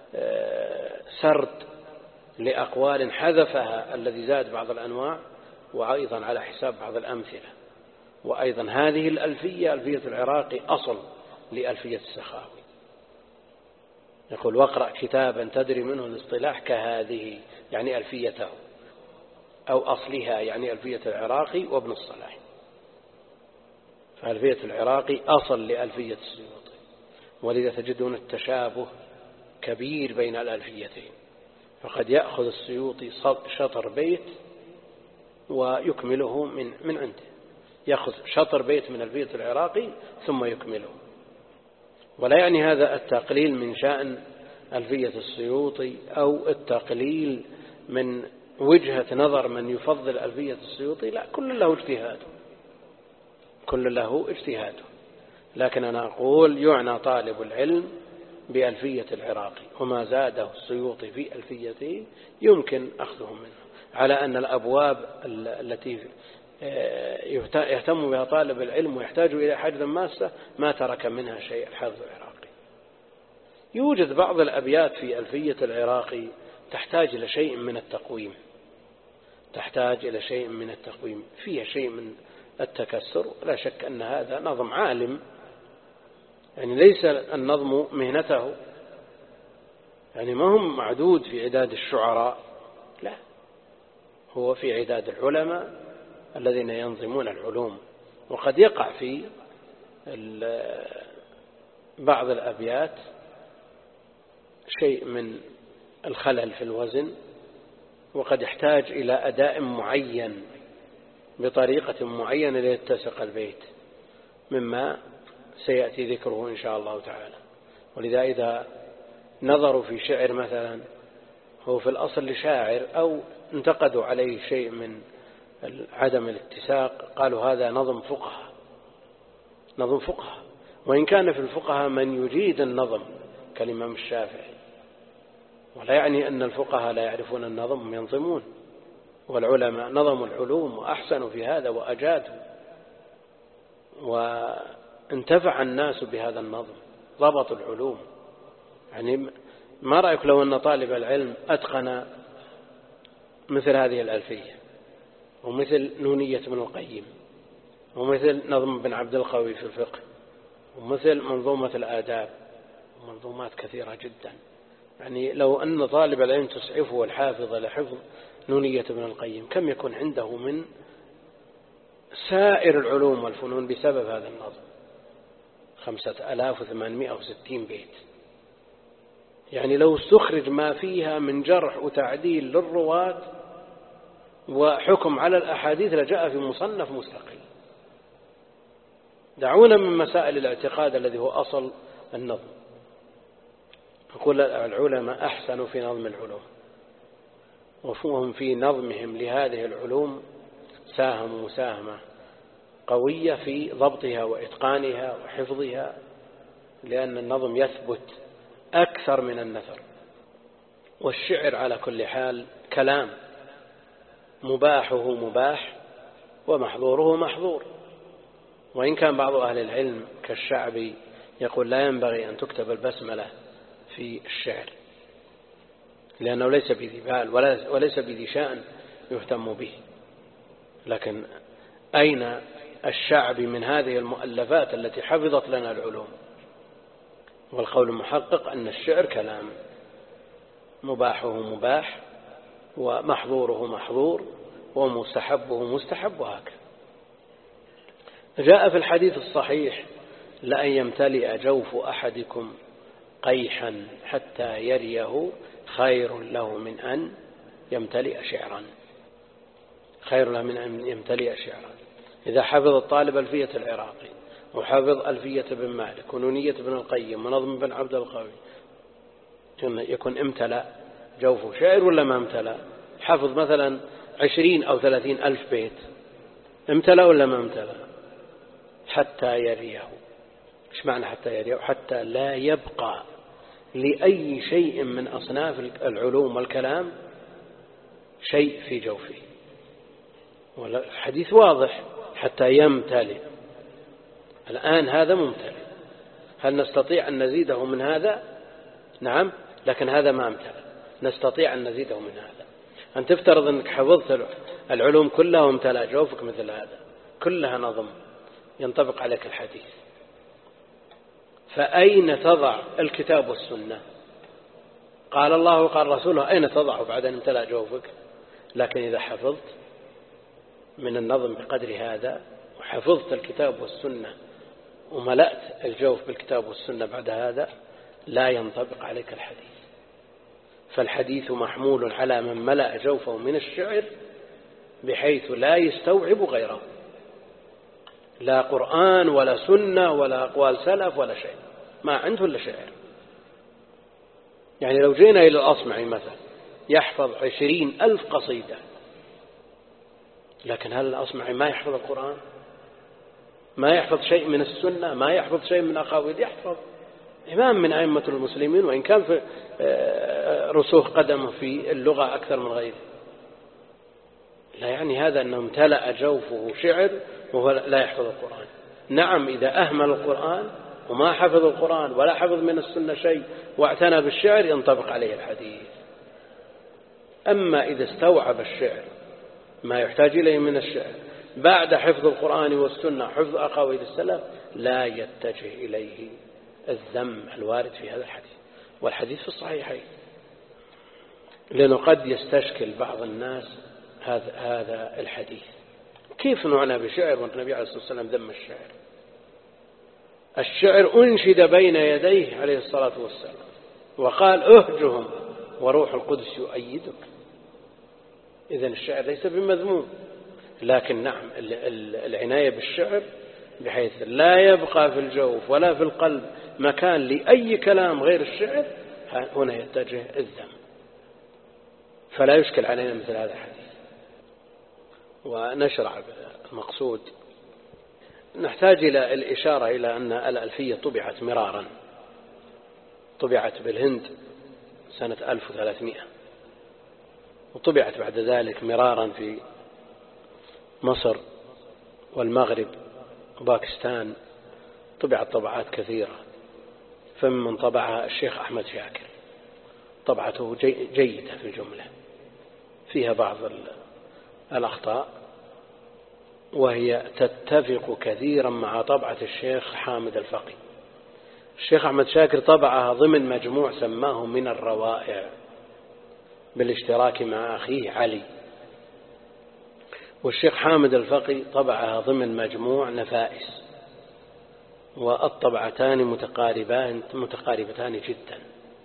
سرد لأقوال حذفها الذي زاد بعض الأنواع، وأيضا على حساب بعض الأمثلة. وأيضا هذه الألفية ألفية العراقي أصل لألفية السخاوي. يقول واقرأ كتابا تدري منه الاصطلاح كهذه، يعني ألفيته، أو أصلها يعني ألفية العراقي وابن الصلاح. فألفية العراقي أصل لألفية السيوطي، ولذا تجدون التشابه كبير بين الألفيتين. فقد يأخذ السيوطي شطر بيت ويكمله من عنده، يأخذ شطر بيت من ألفية العراقي ثم يكمله. ولا يعني هذا التقليل من شأن ألفية السيوطي أو التقليل من وجهة نظر من يفضل ألفية السيوطي، لا، كل له اجتهاده، كل له اجتهاده. لكن أنا أقول يعنى طالب العلم بألفية العراقي، وما زاده السيوطي في ألفيته يمكن أخذهم منه، على أن الأبواب التي يهتم بها طالب العلم ويحتاج إلى حاجة ماسة ما ترك منها شيء الحافظ العراقي. يوجد بعض الأبيات في ألفية العراقي تحتاج إلى شيء من التقويم، تحتاج إلى شيء من التقويم، فيها شيء من التكسر. لا شك أن هذا نظم عالم، يعني ليس النظم مهنته، يعني ما هم معدود في عداد الشعراء، لا، هو في عداد العلماء الذين ينظمون العلوم. وقد يقع في بعض الأبيات شيء من الخلل في الوزن، وقد يحتاج إلى أداء معين بطريقة معينة ليتسق البيت، مما سيأتي ذكره إن شاء الله تعالى. ولذا إذا نظروا في شعر مثلا هو في الأصل لشاعر أو انتقدوا عليه شيء من عدم الاتساق قالوا هذا نظم فقهاء، نظم فقهاء، وإن كان في الفقهاء من يجيد النظم كالإمام الشافعي، ولا يعني أن الفقهاء لا يعرفون النظم ينظمون، والعلماء نظموا العلوم وأحسنوا في هذا وأجادوا، وانتفع الناس بهذا النظم، ضبطوا العلوم. يعني ما رأيك لو أن طالب العلم أتقن مثل هذه الألفية ومثل نونية ابن القيم ومثل نظم ابن عبد القوي في الفقه ومثل منظومة الآداب ومنظومات كثيرة جدا. يعني لو أن طالب العلم تسعفه الحافظ لحفظ نونية ابن القيم كم يكون عنده من سائر العلوم والفنون بسبب هذا النظم؟ 5860 بيت. يعني لو استخرج ما فيها من جرح وتعديل للرواة وحكم على الأحاديث لجاء في مصنف مستقل. دعونا من مسائل الاعتقاد الذي هو أصل النظم. نقول العلماء أحسنوا في نظم العلوم، وهم في نظمهم لهذه العلوم ساهموا مساهمة قوية في ضبطها وإتقانها وحفظها، لأن النظم يثبت أكثر من النثر. والشعر على كل حال كلام، مباحه مباح ومحظوره محظور. وإن كان بعض أهل العلم كالشعبي يقول لا ينبغي أن تكتب البسملة في الشعر، لأنه ليس بذي بال وليس بذي شأن يهتم به. لكن أين الشعبي من هذه المؤلفات التي حفظت لنا العلوم؟ والقول المحقق أن الشعر كلام، مباحه مباح ومحظوره محظور ومستحبه مستحب، وهكذا. جاء في الحديث الصحيح: لأن يمتلئ جوف أحدكم قيحا حتى يريه خير له من أن يمتلئ شعرا. خير له من أن يمتلئ شعرا. إذا حفظ الطالب ألفية العراقي وحفظ ألفية بن مالك ونونية بن القيم ونظم بن عبد القوي، يكون امتلأ جوفه شعر ولا ما امتلأ؟ حفظ مثلا 20 أو 30 ألف بيت، امتلأ ولا ما امتلأ؟ حتى يريه. إيش معنى حتى يريه؟ حتى لا يبقى لأي شيء من أصناف العلوم والكلام شيء في جوفه. والحديث واضح: حتى يمتلئ. الآن هذا ممتلئ، هل نستطيع أن نزيده من هذا؟ نعم، لكن هذا ما امتلئ، نستطيع أن نزيده من هذا. أن تفترض أنك حفظت العلوم كلها وامتلأ جوفك مثل هذا، كلها نظم، ينطبق عليك الحديث. فأين تضع الكتاب والسنة؟ قال الله وقال رسوله، أين تضعه بعد أن امتلأ جوفك؟ لكن إذا حفظت من النظم بقدر هذا وحفظت الكتاب والسنة وملأت الجوف بالكتاب والسنة بعد هذا، لا ينطبق عليك الحديث. فالحديث محمول على من ملأ جوفه من الشعر بحيث لا يستوعب غيره، لا قرآن ولا سنة ولا أقوال سلف ولا شيء، ما عنده إلا شعر. يعني لو جينا إلى الأصمعي مثلا يحفظ 20,000 قصيدة، لكن هل الأصمعي ما يحفظ القرآن؟ ما يحفظ شيء من السنة؟ ما يحفظ شيء من أقاويل؟ يحفظ، إمام من أئمة المسلمين، وإن كان في رسوخ قدمه في اللغة أكثر من غيره. لا يعني هذا أنه امتلأ جوفه شعر وهو لا يحفظ القرآن. نعم، إذا أهمل القرآن وما حفظ القرآن ولا حفظ من السنة شيء واعتنى بالشعر ينطبق عليه الحديث. أما إذا استوعب الشعر ما يحتاج إليه من الشعر بعد حفظ القرآن والسنة حفظ أقاويل السلف، لا يتجه إليه الذم الوارد في هذا الحديث. والحديث في الصحيحين، لأنه قد يستشكل بعض الناس هذا الحديث: كيف نعنى بشعر والنبي عليه الصلاة والسلام ذم الشعر؟ الشعر أنشد بين يديه عليه الصلاة والسلام وقال: أهجهم وروح القدس يؤيدك. إذن الشعر ليس بمذموم، لكن نعم العناية بالشعر بحيث لا يبقى في الجوف ولا في القلب مكان لأي كلام غير الشعر، هنا يتجه الذم. فلا يشكل علينا مثل هذا الحديث. ونشرع المقصود. نحتاج إلى الإشارة إلى أن الألفية طبعت مرارا، طبعت بالهند سنة 1300، وطبعت بعد ذلك مرارا في مصر والمغرب وباكستان، طبعت طبعات كثيرة. فمن طبعها الشيخ أحمد شاكر، طبعته جيدة في الجملة، فيها بعض الأخطاء، وهي تتفق كثيرا مع طبعة الشيخ حامد الفقي. الشيخ أحمد شاكر طبعها ضمن مجموع سماه من الروائع بالاشتراك مع أخيه علي، والشيخ حامد الفقي طبعها ضمن مجموع نفائس، والطبعتان متقاربتان جدا.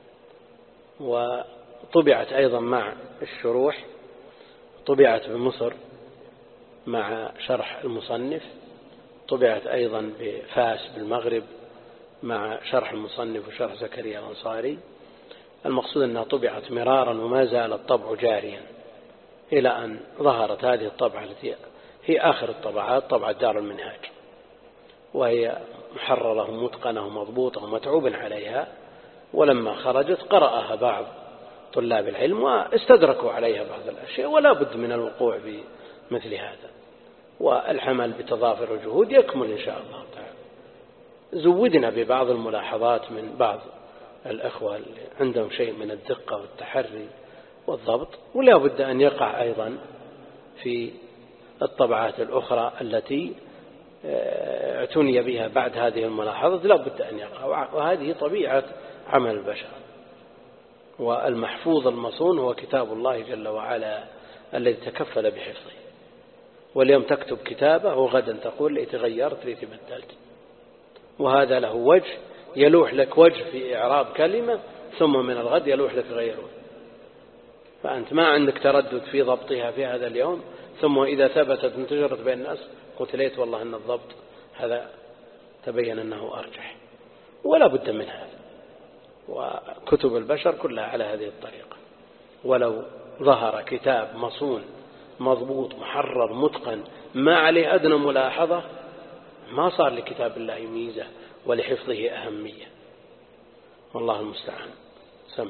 وطبعت أيضا مع الشروح، طبعت بمصر مع شرح المصنف، طبعت أيضا بفاس بالمغرب مع شرح المصنف وشرح زكريا الأنصاري. المقصود أنها طبعت مرارا وما زال الطبع جاريا إلى أن ظهرت هذه الطبعة التي هي آخر الطبعات، طبعة دار المنهاج، وهي محررة ومتقنة ومضبوطة ومتعوب عليها، ولما خرجت قرأها بعض طلاب العلم واستدركوا عليها بعض الأشياء، ولا بد من الوقوع بمثل هذا، والحمل بتضافر الجهود يكمل إن شاء الله تعالى. زودنا ببعض الملاحظات من بعض الأخوة اللي عندهم شيء من الدقة والتحري والضبط، ولا بد أن يقع أيضا في الطبعات الأخرى التي اعتني بها بعد هذه الملاحظة، لا بد أن يقع، وهذه طبيعة عمل البشر. والمحفوظ المصون هو كتاب الله جل وعلا الذي تكفل بحفظه. واليوم تكتب كتابه وغدا تقول لي تغيرت لي تبدلت، وهذا له وجه يلوح لك وجه في إعراب كلمة، ثم من الغد يلوح لك غيره، فأنت ما عندك تردد في ضبطها في هذا اليوم، ثم إذا ثبتت انتشرت بين الناس قلت ليت والله أن الضبط هذا تبين أنه أرجح، ولا بد من هذا. وكتب البشر كلها على هذه الطريقة. ولو ظهر كتاب مصون مضبوط محرر متقن ما عليه أدنى ملاحظة ما صار لكتاب الله ميزة ولحفظه أهمية، والله المستعان. سم.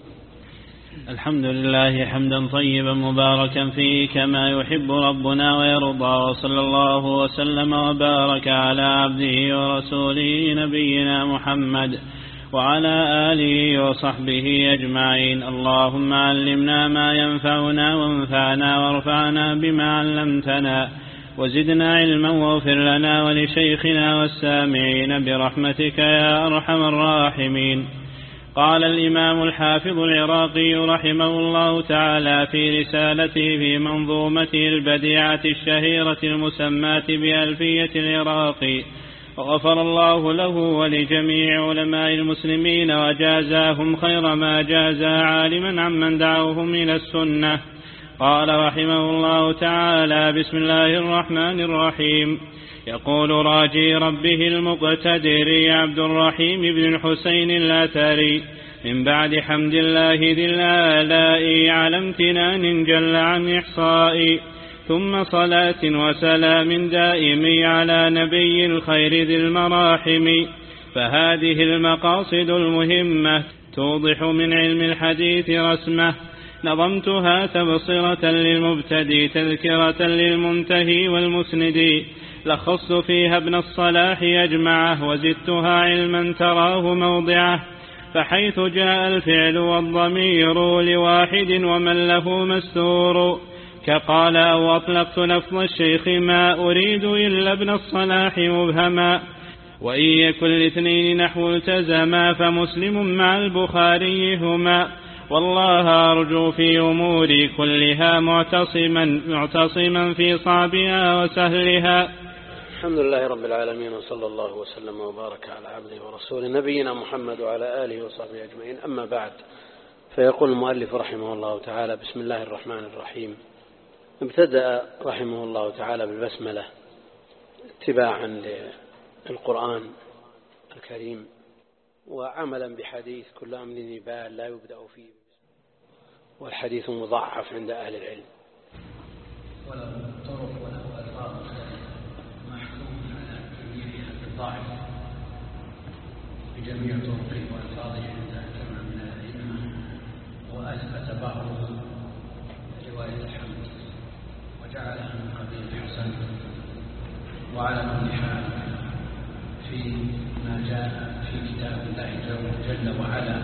الحمد لله حمدا طيبا مباركا فيه كما يحب ربنا ويرضى، وصلى الله وسلم وبارك على عبده ورسوله نبينا محمد وعلى آله وصحبه أجمعين. اللهم علمنا ما ينفعنا وانفعنا وارفعنا بما علمتنا وزدنا علما واغفر لنا ولشيخنا والسامعين برحمتك يا أرحم الراحمين. قال الإمام الحافظ العراقي رحمه الله تعالى في رسالته في منظومته البديعة الشهيرة المسماة بألفية العراقي: وغفر الله له ولجميع علماء المسلمين وجازاهم خير ما جازى عالما عمن دعوهم إلى السنة. قال رحمه الله تعالى: بسم الله الرحمن الرحيم. يقول راجي ربه المقتدر عبد الرحيم بن الحسين الأثري: من بعد حمد الله ذي الآلاء على امتنان جل عن إحصاء، ثم صلاة وسلام دائم على نبي الخير ذي المراحم. فهذه المقاصد المهمة توضح من علم الحديث رسمه، نظمتها تبصرة للمبتدي تذكرة للمنتهي والمسند، لخصت فيها ابن الصلاح أجمعه وزدتها علما تراه موضعه، فحيث جاء الفعل والضمير لواحد ومن له مستور، كقال أو أطلقت لفظ الشيخ ما أريد إلا ابن الصلاح مبهما، وإن يكن الاثنين نحو التزما فمسلم مع البخاري هما، والله أرجو في أموري كلها معتصما في صعبها وسهلها. الحمد لله رب العالمين، وصلى الله وسلم وبارك على عبده ورسوله نبينا محمد وعلى آله وصحبه أجمعين. أما بعد، فيقول المؤلف رحمه الله تعالى: بسم الله الرحمن الرحيم. ابتدأ رحمه الله تعالى بالبسملة اتباعا للقرآن الكريم، وعملا بحديث كل أمر نبال لا يبدأ فيه، والحديث مضاعف عند أهل العلم، وله طرق وله ألفاظ محكوم على جميعها بالضعف بجميع طرقه وألفاظه عند جمع من الأئمة، وأثبت بعضه رواية الحمد وجعلها من قبيل الحسن. وعلى كل حال في ما جاء في كتاب الله جل وعلا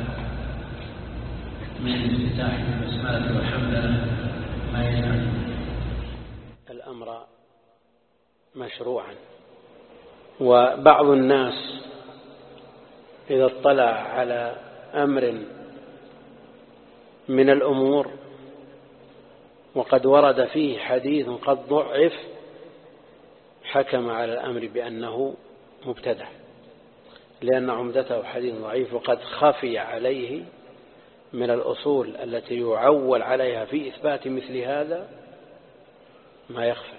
من الافتتاح بالبسملة والحمد ما يجعل الأمر مشروعا. وبعض الناس إذا اطلع على أمر من الأمور وقد ورد فيه حديث قد ضعف حكم على الأمر بأنه مبتدع، لأن عمدته حديث ضعيف، وقد خفي عليه من الأصول التي يعول عليها في إثبات مثل هذا ما يخفى.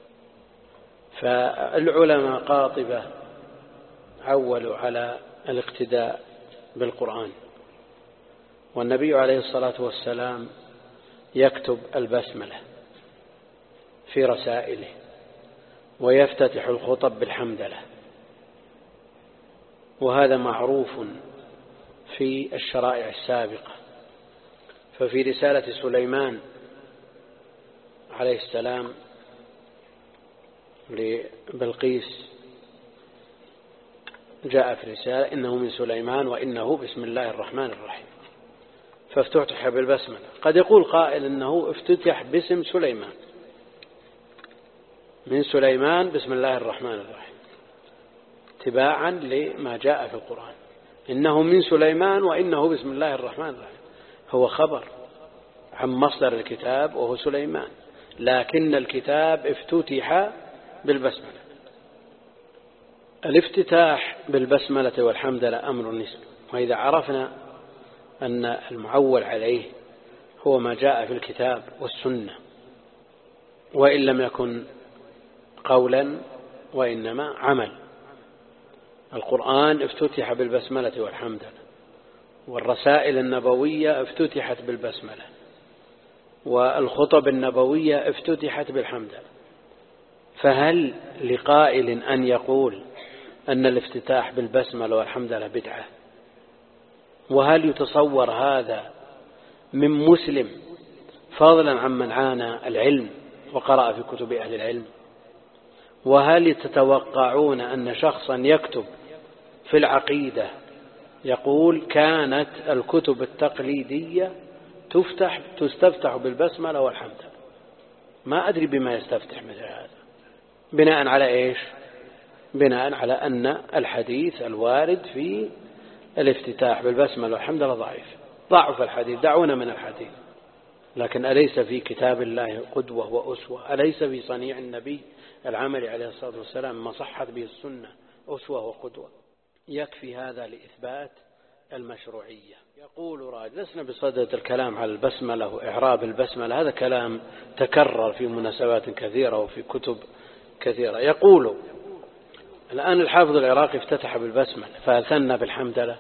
فالعلماء قاطبة عولوا على الاقتداء بالقرآن، والنبي عليه الصلاة والسلام يكتب البسملة في رسائله، ويفتتح الخطب بالحمدلة، وهذا معروف في الشرائع السابقة. ففي رسالة سليمان عليه السلام لبلقيس جاء في رسالة إنه من سليمان وإنه بسم الله الرحمن الرحيم، فافتتح بالبسملة. قد يقول قائل إنه افتتح باسم سليمان، من سليمان بسم الله الرحمن الرحيم، اتباعا لما جاء في القرآن، إنه من سليمان وإنه بسم الله الرحمن الرحيم، هو خبر عن مصدر الكتاب وهو سليمان، لكن الكتاب افتتح بالبسملة. الافتتاح بالبسملة والحمدلة أمر نسبي، وإذا عرفنا أن المعول عليه هو ما جاء في الكتاب والسنة، وإن لم يكن قولا وإنما عمل. القرآن افتتح بالبسملة والحمدلة، والرسائل النبوية افتتحت بالبسملة، والخطب النبوية افتتحت بالحمدلة. فهل لقائل أن يقول أن الافتتاح بالبسملة والحمدلة بدعة؟ وهل يتصور هذا من مسلم فضلا عن من عانى العلم وقرأ في كتب أهل العلم؟ وهل تتوقعون أن شخصا يكتب في العقيدة يقول كانت الكتب التقليدية تستفتح بالبسملة والحمدلة؟ ما أدري بما يستفتح مثل هذا. بناء على إيش؟ بناء على أن الحديث الوارد في الافتتاح بالبسملة والحمدلله ضعيف، ضعف الحديث، دعونا من الحديث. لكن أليس في كتاب الله قدوة وأسوة؟ أليس في صنيع النبي العمل عليه الصلاة والسلام ما صحت به السنة أسوة وقدوة؟ يكفي هذا لإثبات المشروعية. يقول راجل، لسنا بصدد الكلام على البسملة وإعراب البسملة، هذا كلام تكرر في مناسبات كثيرة وفي كتب كثيرة. يقول الآن الحافظ العراقي افتتح بالبسملة، فهل ثنى بالحمدلة؟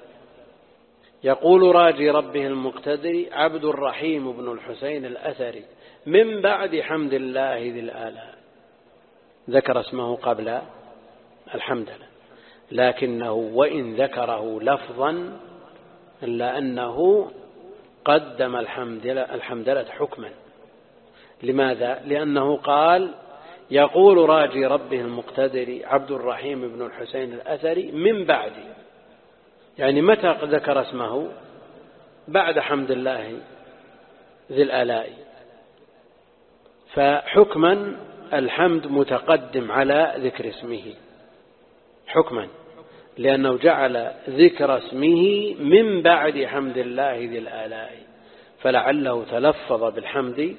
يقول راجي ربه المقتدر عبد الرحيم بن الحسين الأثري من بعد حمد الله ذي الآلاء، ذكر اسمه قبل الحمدلة، لكنه وإن ذكره لفظا إلا أنه قدم الحمدلة حكما. لماذا؟ لأنه قال يقول راجي ربه المقتدر عبد الرحيم بن الحسين الأثري من بعد، يعني متى ذكر اسمه؟ بعد حمد الله ذي الآلاء. فحكما الحمد متقدم على ذكر اسمه حكما، لأنه جعل ذكر اسمه من بعد حمد الله ذي الآلاء، فلعله تلفظ بالحمد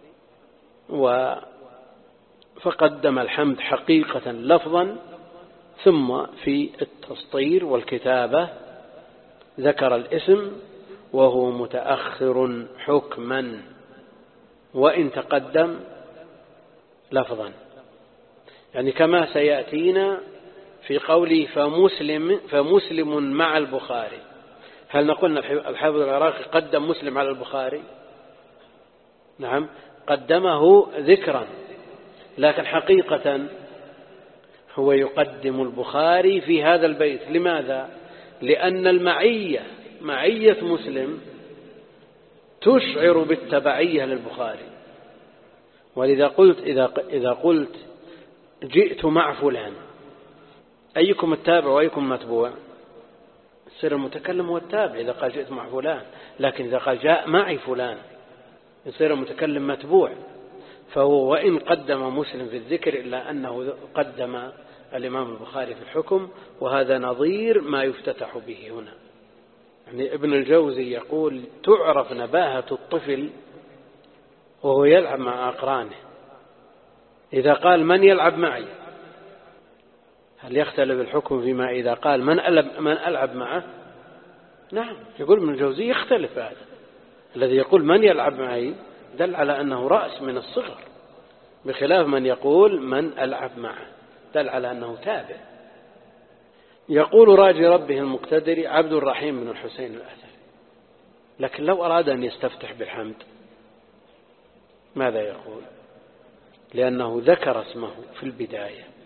فقدم الحمد حقيقة لفظا، ثم في التسطير والكتابة ذكر الاسم وهو متأخر حكما وإن تقدم لفظا، يعني كما سيأتينا في قوله فمسلم مع البخاري. هل نقول الحافظ العراقي قدم مسلم على البخاري؟ نعم، قدمه ذكرا، لكن حقيقة هو يقدم البخاري في هذا البيت. لماذا؟ لأن معية مسلم تشعر بالتبعية للبخاري. ولذا قلت إذا قلت جئت مع فلان، أيكم التابع وأيكم متبوع؟ السر المتكلم هو التابع إذا قال جئت مع فلان، لكن إذا قال جاء معي فلان يصير المتكلم متبوع. فهو وإن قدم مسلم في الذكر إلا أنه قدم الإمام البخاري في الحكم، وهذا نظير ما يفتتح به هنا. يعني ابن الجوزي يقول تعرف نباهة الطفل وهو يلعب مع أقرانه. إذا قال من يلعب معي، هل يختلف الحكم فيما إذا قال من ألعب معه؟ نعم، يقول ابن الجوزي يختلف هذا. الذي يقول من يلعب معي دل على أنه رأس من الصغر، بخلاف من يقول من ألعب معه دل على أنه تابع. يقول راجي ربه المقتدر عبد الرحيم بن الحسين الأثري، لكن لو أراد أن يستفتح بالحمد ماذا يقول؟ لأنه ذكر اسمه في البداية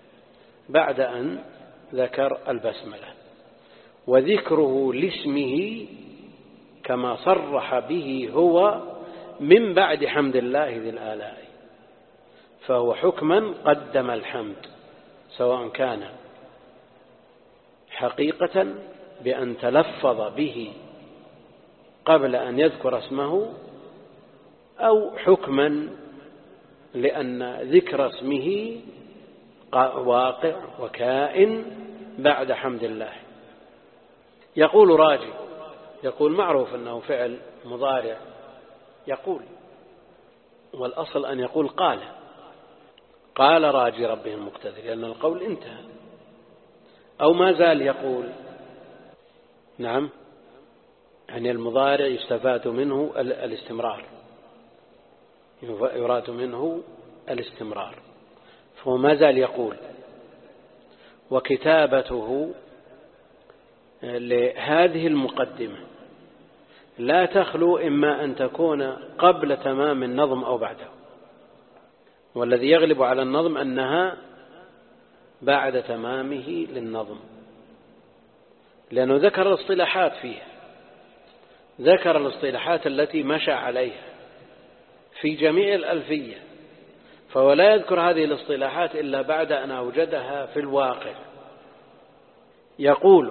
بعد أن ذكر البسملة، وذكره لاسمه كما صرح به هو من بعد حمد الله ذي الآلاء، فهو حكما قدم الحمد، سواء كان حقيقة بأن تلفظ به قبل أن يذكر اسمه، أو حكما لأن ذكر اسمه واقع وكائن بعد حمد الله. يقول راجي، يقول معروف أنه فعل مضارع يقول، والأصل أن يقول قال راجي ربه المقتدر، لأن القول انتهى، أو ما زال يقول. نعم، يعني المضارع يستفاد منه الاستمرار، يراد منه الاستمرار، فهو ما زال يقول. وكتابته لهذه المقدمة لا تخلو إما أن تكون قبل تمام النظم أو بعده، والذي يغلب على النظم أنها بعد تمامه للنظم، لأنه ذكر الاصطلاحات فيها، ذكر الاصطلاحات التي مشى عليها في جميع الألفية، فهو لا يذكر هذه الاصطلاحات إلا بعد أن أوجدها في الواقع. يقول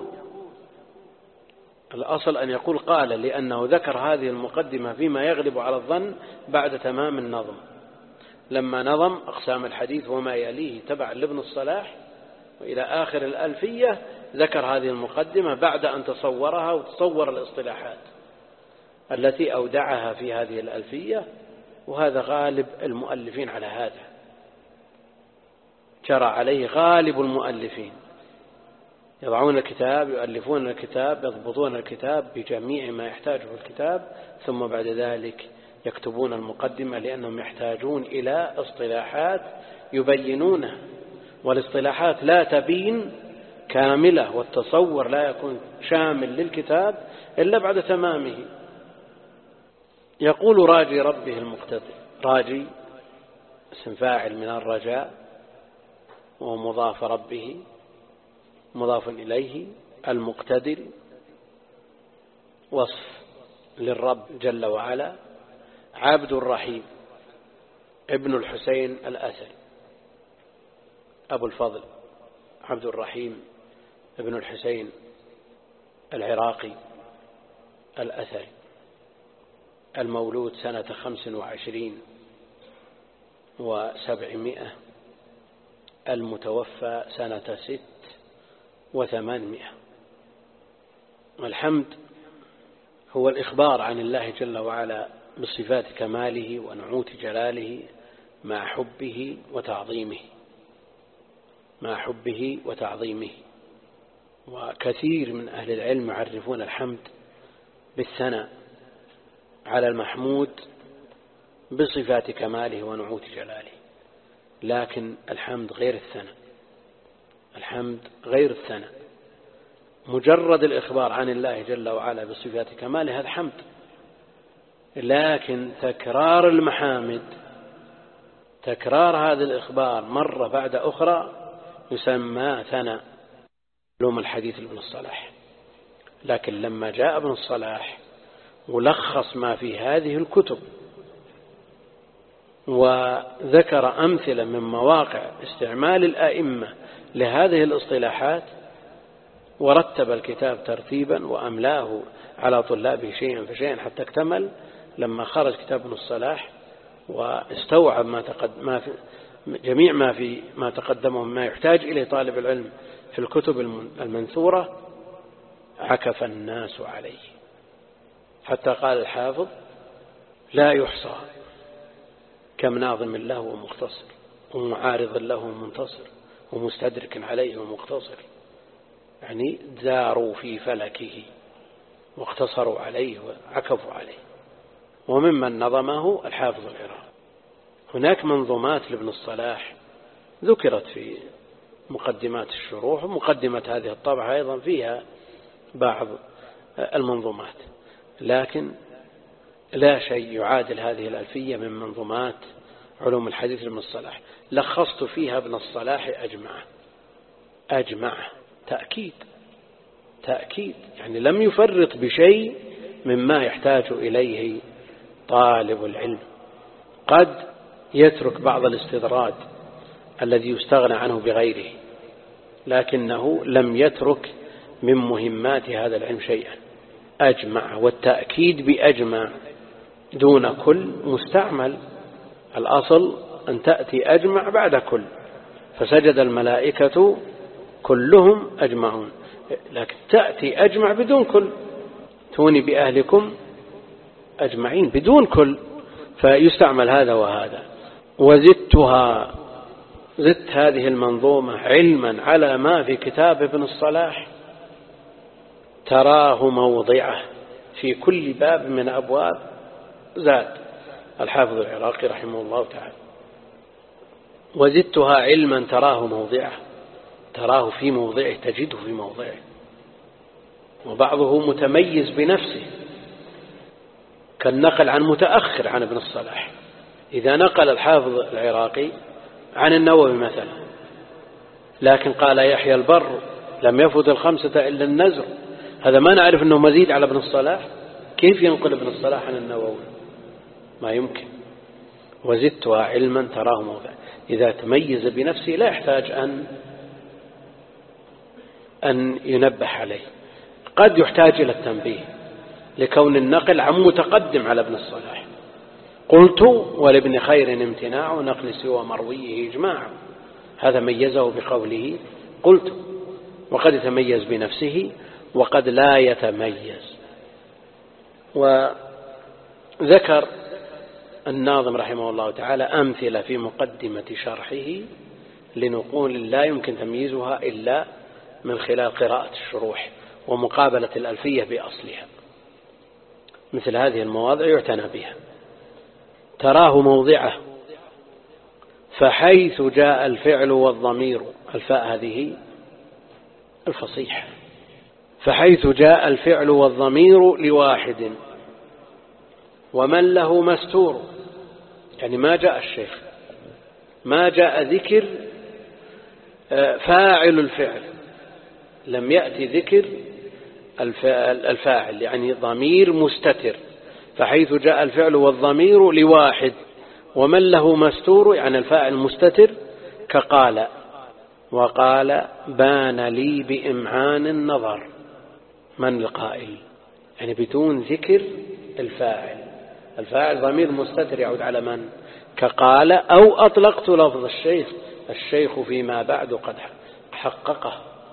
الأصل أن يقول قال، لأنه ذكر هذه المقدمة فيما يغلب على الظن بعد تمام النظم، لما نظم أقسام الحديث وما يليه تبع لابن الصلاح وإلى آخر الألفية، ذكر هذه المقدمة بعد أن تصورها وتصور الاصطلاحات التي أودعها في هذه الألفية. وهذا غالب المؤلفين على هذا، جرى عليه غالب المؤلفين، يضعون الكتاب، يؤلفون الكتاب، يضبطون الكتاب بجميع ما يحتاجه الكتاب، ثم بعد ذلك يكتبون المقدمة، لأنهم يحتاجون إلى اصطلاحات يبينونها، والاصطلاحات لا تبين كاملة، والتصور لا يكون شامل للكتاب إلا بعد تمامه. يقول راجي ربه المقتدر، راجي اسم فاعل من الرجاء، ومضاف ربه مضاف إليه، المقتدر وصف للرب جل وعلا، عبد الرحيم ابن الحسين الأثري، أبو الفضل عبد الرحيم ابن الحسين العراقي الأثري، المولود سنة 25 و700، المتوفى سنة 6 و800. الحمد هو الإخبار عن الله جل وعلا بصفات كماله ونعوت جلاله مع حبه وتعظيمه، مع حبه وتعظيمه. وكثير من أهل العلم يعرفون الحمد بالثناء على المحمود بصفات كماله ونعوت جلاله، لكن الحمد غير الثناء، الحمد غير الثناء. مجرد الإخبار عن الله جل وعلا بصفات كماله هذا حمد، لكن تكرار المحامد، تكرار هذا الإخبار مرة بعد أخرى يسمى ثناء. علوم الحديث لابن الصلاح، لكن لما جاء ابن الصلاح ولخص ما في هذه الكتب وذكر أمثلة من مواقع استعمال الآئمة لهذه الاصطلاحات، ورتب الكتاب ترتيبا وأملاه على طلابه شيئا فشيئا حتى اكتمل. لما خرج كتاب ابن الصلاح واستوعب جميع ما تقدمه مما يحتاج إليه طالب العلم في الكتب المنثورة، عكف الناس عليه، حتى قال الحافظ لا يحصى كم ناظم له ومختصر، ومعارض له ومنتصر، ومستدرك عليه ومقتصر، يعني داروا في فلكه واقتصروا عليه وعكفوا عليه. وممن نظمه الحافظ العراقي. هناك منظومات لابن الصلاح ذكرت في مقدمات الشروح، ومقدمة هذه الطبعة أيضا فيها بعض المنظومات، لكن لا شيء يعادل هذه الألفية من منظومات علوم الحديث لابن الصلاح. لخصت فيها ابن الصلاح أجمعه، أجمع تأكيد يعني لم يفرط بشيء مما يحتاج إليه طالب العلم. قد يترك بعض الاستطراد الذي يستغنى عنه بغيره، لكنه لم يترك من مهمات هذا العلم شيئا. أجمع، والتأكيد بأجمع دون كل مستعمل، الأصل أن تأتي أجمع بعد كل، فسجد الملائكة كلهم أجمعون، لكن تأتي أجمع بدون كل، توني بأهلكم أجمعين بدون كل، فيستعمل هذا وهذا. زدت هذه المنظومة علما على ما في كتاب ابن الصلاح، تراه موضعه في كل باب من أبواب زاد الحافظ العراقي رحمه الله تعالى. وزدتها علما تراه موضعه، تراه في موضعه، تجده في موضعه. وبعضه متميز بنفسه كالنقل عن متأخر عن ابن الصلاح. إذا نقل الحافظ العراقي عن النووي مثلا، لكن قال يحيى البر لم يفوت الخمسة إلا النزر، هذا ما نعرف أنه مزيد على ابن الصلاح. كيف ينقل ابن الصلاح عن النووي؟ ما يمكن. وزدتها علما تراه موضع، إذا تميز بنفسه لا يحتاج أن ينبه عليه. قد يحتاج إلى التنبيه لكون النقل عن متقدم على ابن الصلاح. قلت ولابن خير امتناع نقل سوى مرويه إجماع، هذا ميزه بقوله قلت، وقد يتميز بنفسه وقد لا يتميز. وذكر الناظم رحمه الله تعالى أمثلة في مقدمة شرحه لنقول لا يمكن تمييزها إلا من خلال قراءة الشروح ومقابلة الألفية بأصلها. مثل هذه المواضع يعتنى بها. تراه موضعه، فحيث جاء الفعل والضمير، الفاء هذه الفصيحة، فحيث جاء الفعل والضمير لواحد ومن له مستور، يعني ما جاء الشيخ، ما جاء ذكر فاعل الفعل، لم يأتي ذكر الفاعل، يعني ضمير مستتر. فحيث جاء الفعل والضمير لواحد ومن له مستور، يعني الفاعل مستتر، كقال وقال بان لي بإمعان النظر، من القائل؟ يعني بدون ذكر الفاعل. الفاعل ضمير مستتر يعود على من؟ كقال، أو أطلقت لفظ الشيخ فيما بعد قد حققه.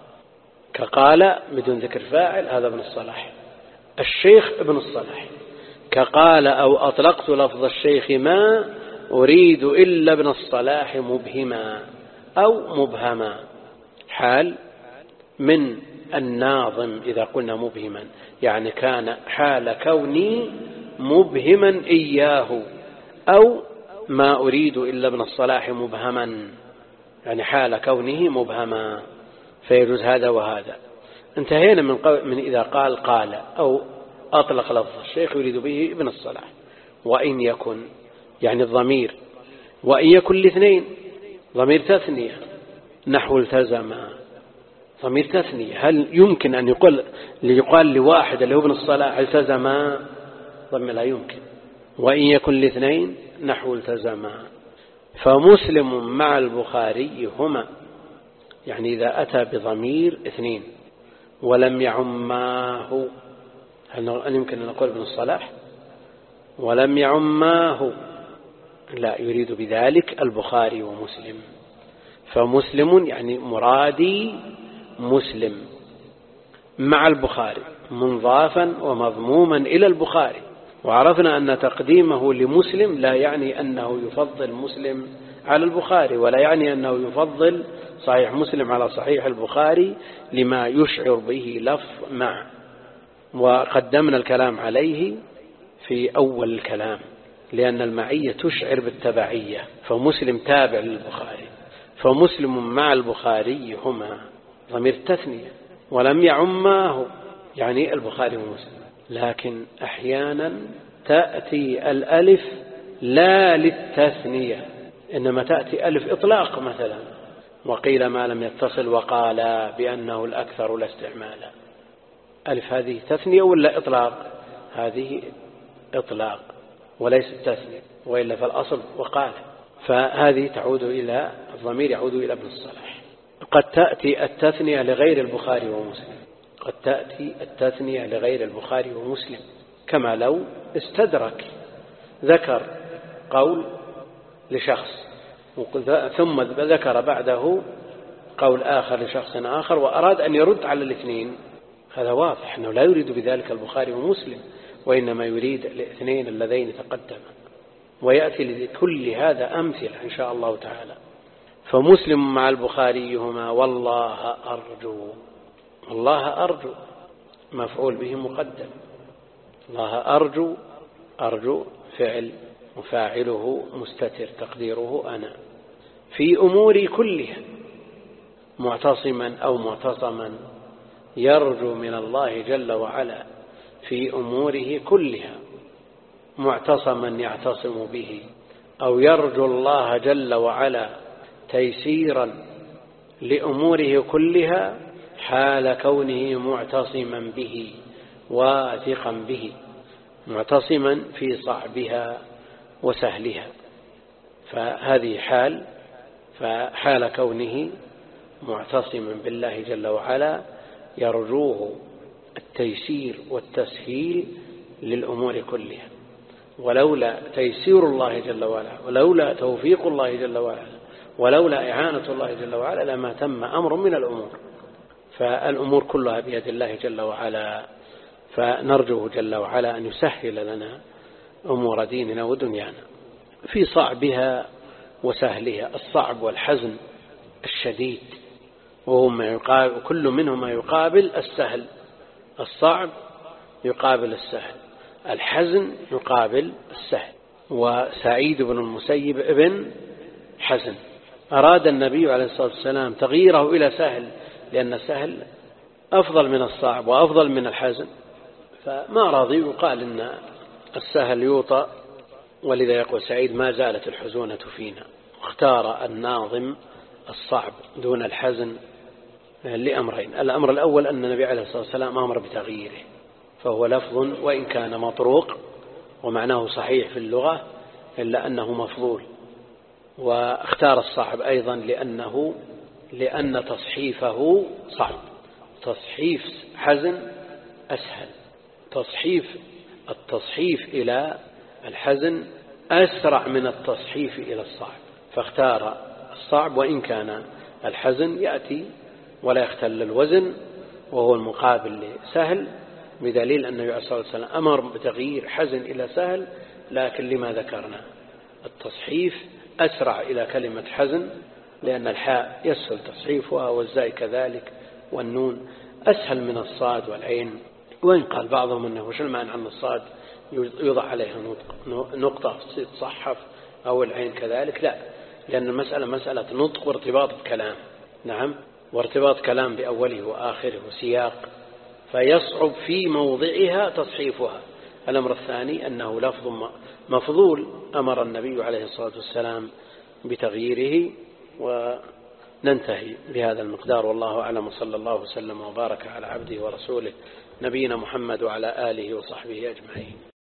كقال بدون ذكر فاعل، هذا ابن الصلاح، الشيخ ابن الصلاح. كقال أو أطلقت لفظ الشيخ ما أريد إلا ابن الصلاح مبهما أو مبهما، حال من الناظم إذا قلنا مبهما، يعني كان حال كوني مبهما إياه، أو ما أريد إلا ابن الصلاح مبهما، يعني حال كونه مبهما، فيجوز هذا وهذا. انتهينا من إذا قال أو أطلق لفظ الشيخ يريد به ابن الصلاح. وإن يكن، يعني الضمير، وإن يكن الاثنين ضمير تثنية، نحو التزم، ضمير تثنية، هل يمكن أن يقال لواحد اللي هو ابن الصلاح التزم؟ ضمير لا يمكن. وإن يكن الاثنين نحو التزم. فمسلم مع البخاري هما، يعني إذا أتى بضمير اثنين ولم يعماه، هل يمكن أن نقول ابن الصلاح ولم يعماه؟ لا، يريد بذلك البخاري ومسلم. فمسلم يعني مرادي مسلم مع البخاري، منضافا ومضموما إلى البخاري. وعرفنا أن تقديمه لمسلم لا يعني أنه يفضل مسلم على البخاري، ولا يعني أنه يفضل صحيح مسلم على صحيح البخاري، لما يشعر به لفظ مع. وقدمنا الكلام عليه في أول الكلام، لأن المعية تشعر بالتبعية، فمسلم تابع للبخاري. فمسلم مع البخاري هما ضمير تثنية، ولم يعماه يعني البخاري ومسلم. لكن أحيانا تأتي الألف لا للتثنية، إنما تأتي ألف إطلاق مثلا، وقيل ما لم يتصل وقال بأنه الأكثر لا استعمالا. ألف هذه تثنية ولا إطلاق؟ هذه إطلاق وليست تثنية، وإلا فالأصل وقال، فهذه تعود إلى الضمير، يعود إلى ابن الصلاح. قد تأتي التثنية لغير البخاري ومسلم، قد تأتي التثنية لغير البخاري ومسلم، كما لو استدرك ذكر قول لشخص ثم ذكر بعده قول آخر لشخص آخر وأراد أن يرد على الاثنين، هذا واضح أنه لا يريد بذلك البخاري ومسلم، وإنما يريد الاثنين اللذين تقدما. ويأتي لكل هذا أمثلة إن شاء الله تعالى. فمسلم مع البخاري هما والله أرجو، الله أرجو مفعول به مقدم، الله أرجو، أرجو فعل وفاعله مستتر تقديره أنا، في أموري كلها معتصما أو معتصما يرجو من الله جل وعلا في أموره كلها، معتصما يعتصم به، أو يرجو الله جل وعلا تيسيرا لأموره كلها حال كونه معتصما به واثقا به، معتصما في صعبها وسهلها. فهذه حال، فحال كونه معتصما بالله جل وعلا يرجوه التيسير والتسهيل للأمور كلها، ولولا تيسير الله جل وعلا، ولولا توفيق الله جل وعلا، ولولا إعانة الله جل وعلا لما تم أمر من الأمور. فالأمور كلها بيد الله جل وعلا، فنرجوه جل وعلا أن يسهل لنا أمور ديننا ودنيانا في صعبها وسهلها. الصعب والحزن الشديد، وكل منهما يقابل السهل، الصعب يقابل السهل، الحزن يقابل السهل. وسعيد بن المسيب ابن حزن، أراد النبي عليه الصلاة والسلام تغييره إلى سهل، لأن السهل أفضل من الصعب وأفضل من الحزن، فما راضي، وقال إن السهل يوطى، ولذا يقول سعيد ما زالت الحزونة فينا. اختار الناظم الصعب دون الحزن لأمرين: الأمر الأول أن النبي عليه الصلاة والسلام أمر بتغييره، فهو لفظ وإن كان مطروق ومعناه صحيح في اللغة إلا أنه مفضول. واختار الصعب أيضا لأن تصحيفه صعب، تصحيف حزن أسهل، التصحيف إلى الحزن أسرع من التصحيف إلى الصعب، فاختار الصعب وإن كان الحزن يأتي ولا يختل الوزن، وهو المقابل لسهل، بدليل أن النبي عليه الصلاة والسلام أمر بتغيير حزن إلى سهل، لكن لما ذكرنا التصحيف أسرع إلى كلمة حزن، لأن الحاء يسهل تصحيفها والزاي كذلك، والنون أسهل من الصاد والعين. وإن قال بعضهم أنه وش المعنى عن الصاد يوضع عليها نقطة تصحف أو العين كذلك، لا، لأن المسألة مسألة نطق وارتباط بكلام، نعم، وارتباط كلام بأوله وآخره وسياق، فيصعب في موضعها تصحيفها. الأمر الثاني أنه لفظ مفضول أمر النبي عليه الصلاة والسلام بتغييره. وننتهي بهذا المقدار، والله أعلم، صلى الله وسلم وبارك على عبده ورسوله نبينا محمد وعلى آله وصحبه أجمعين.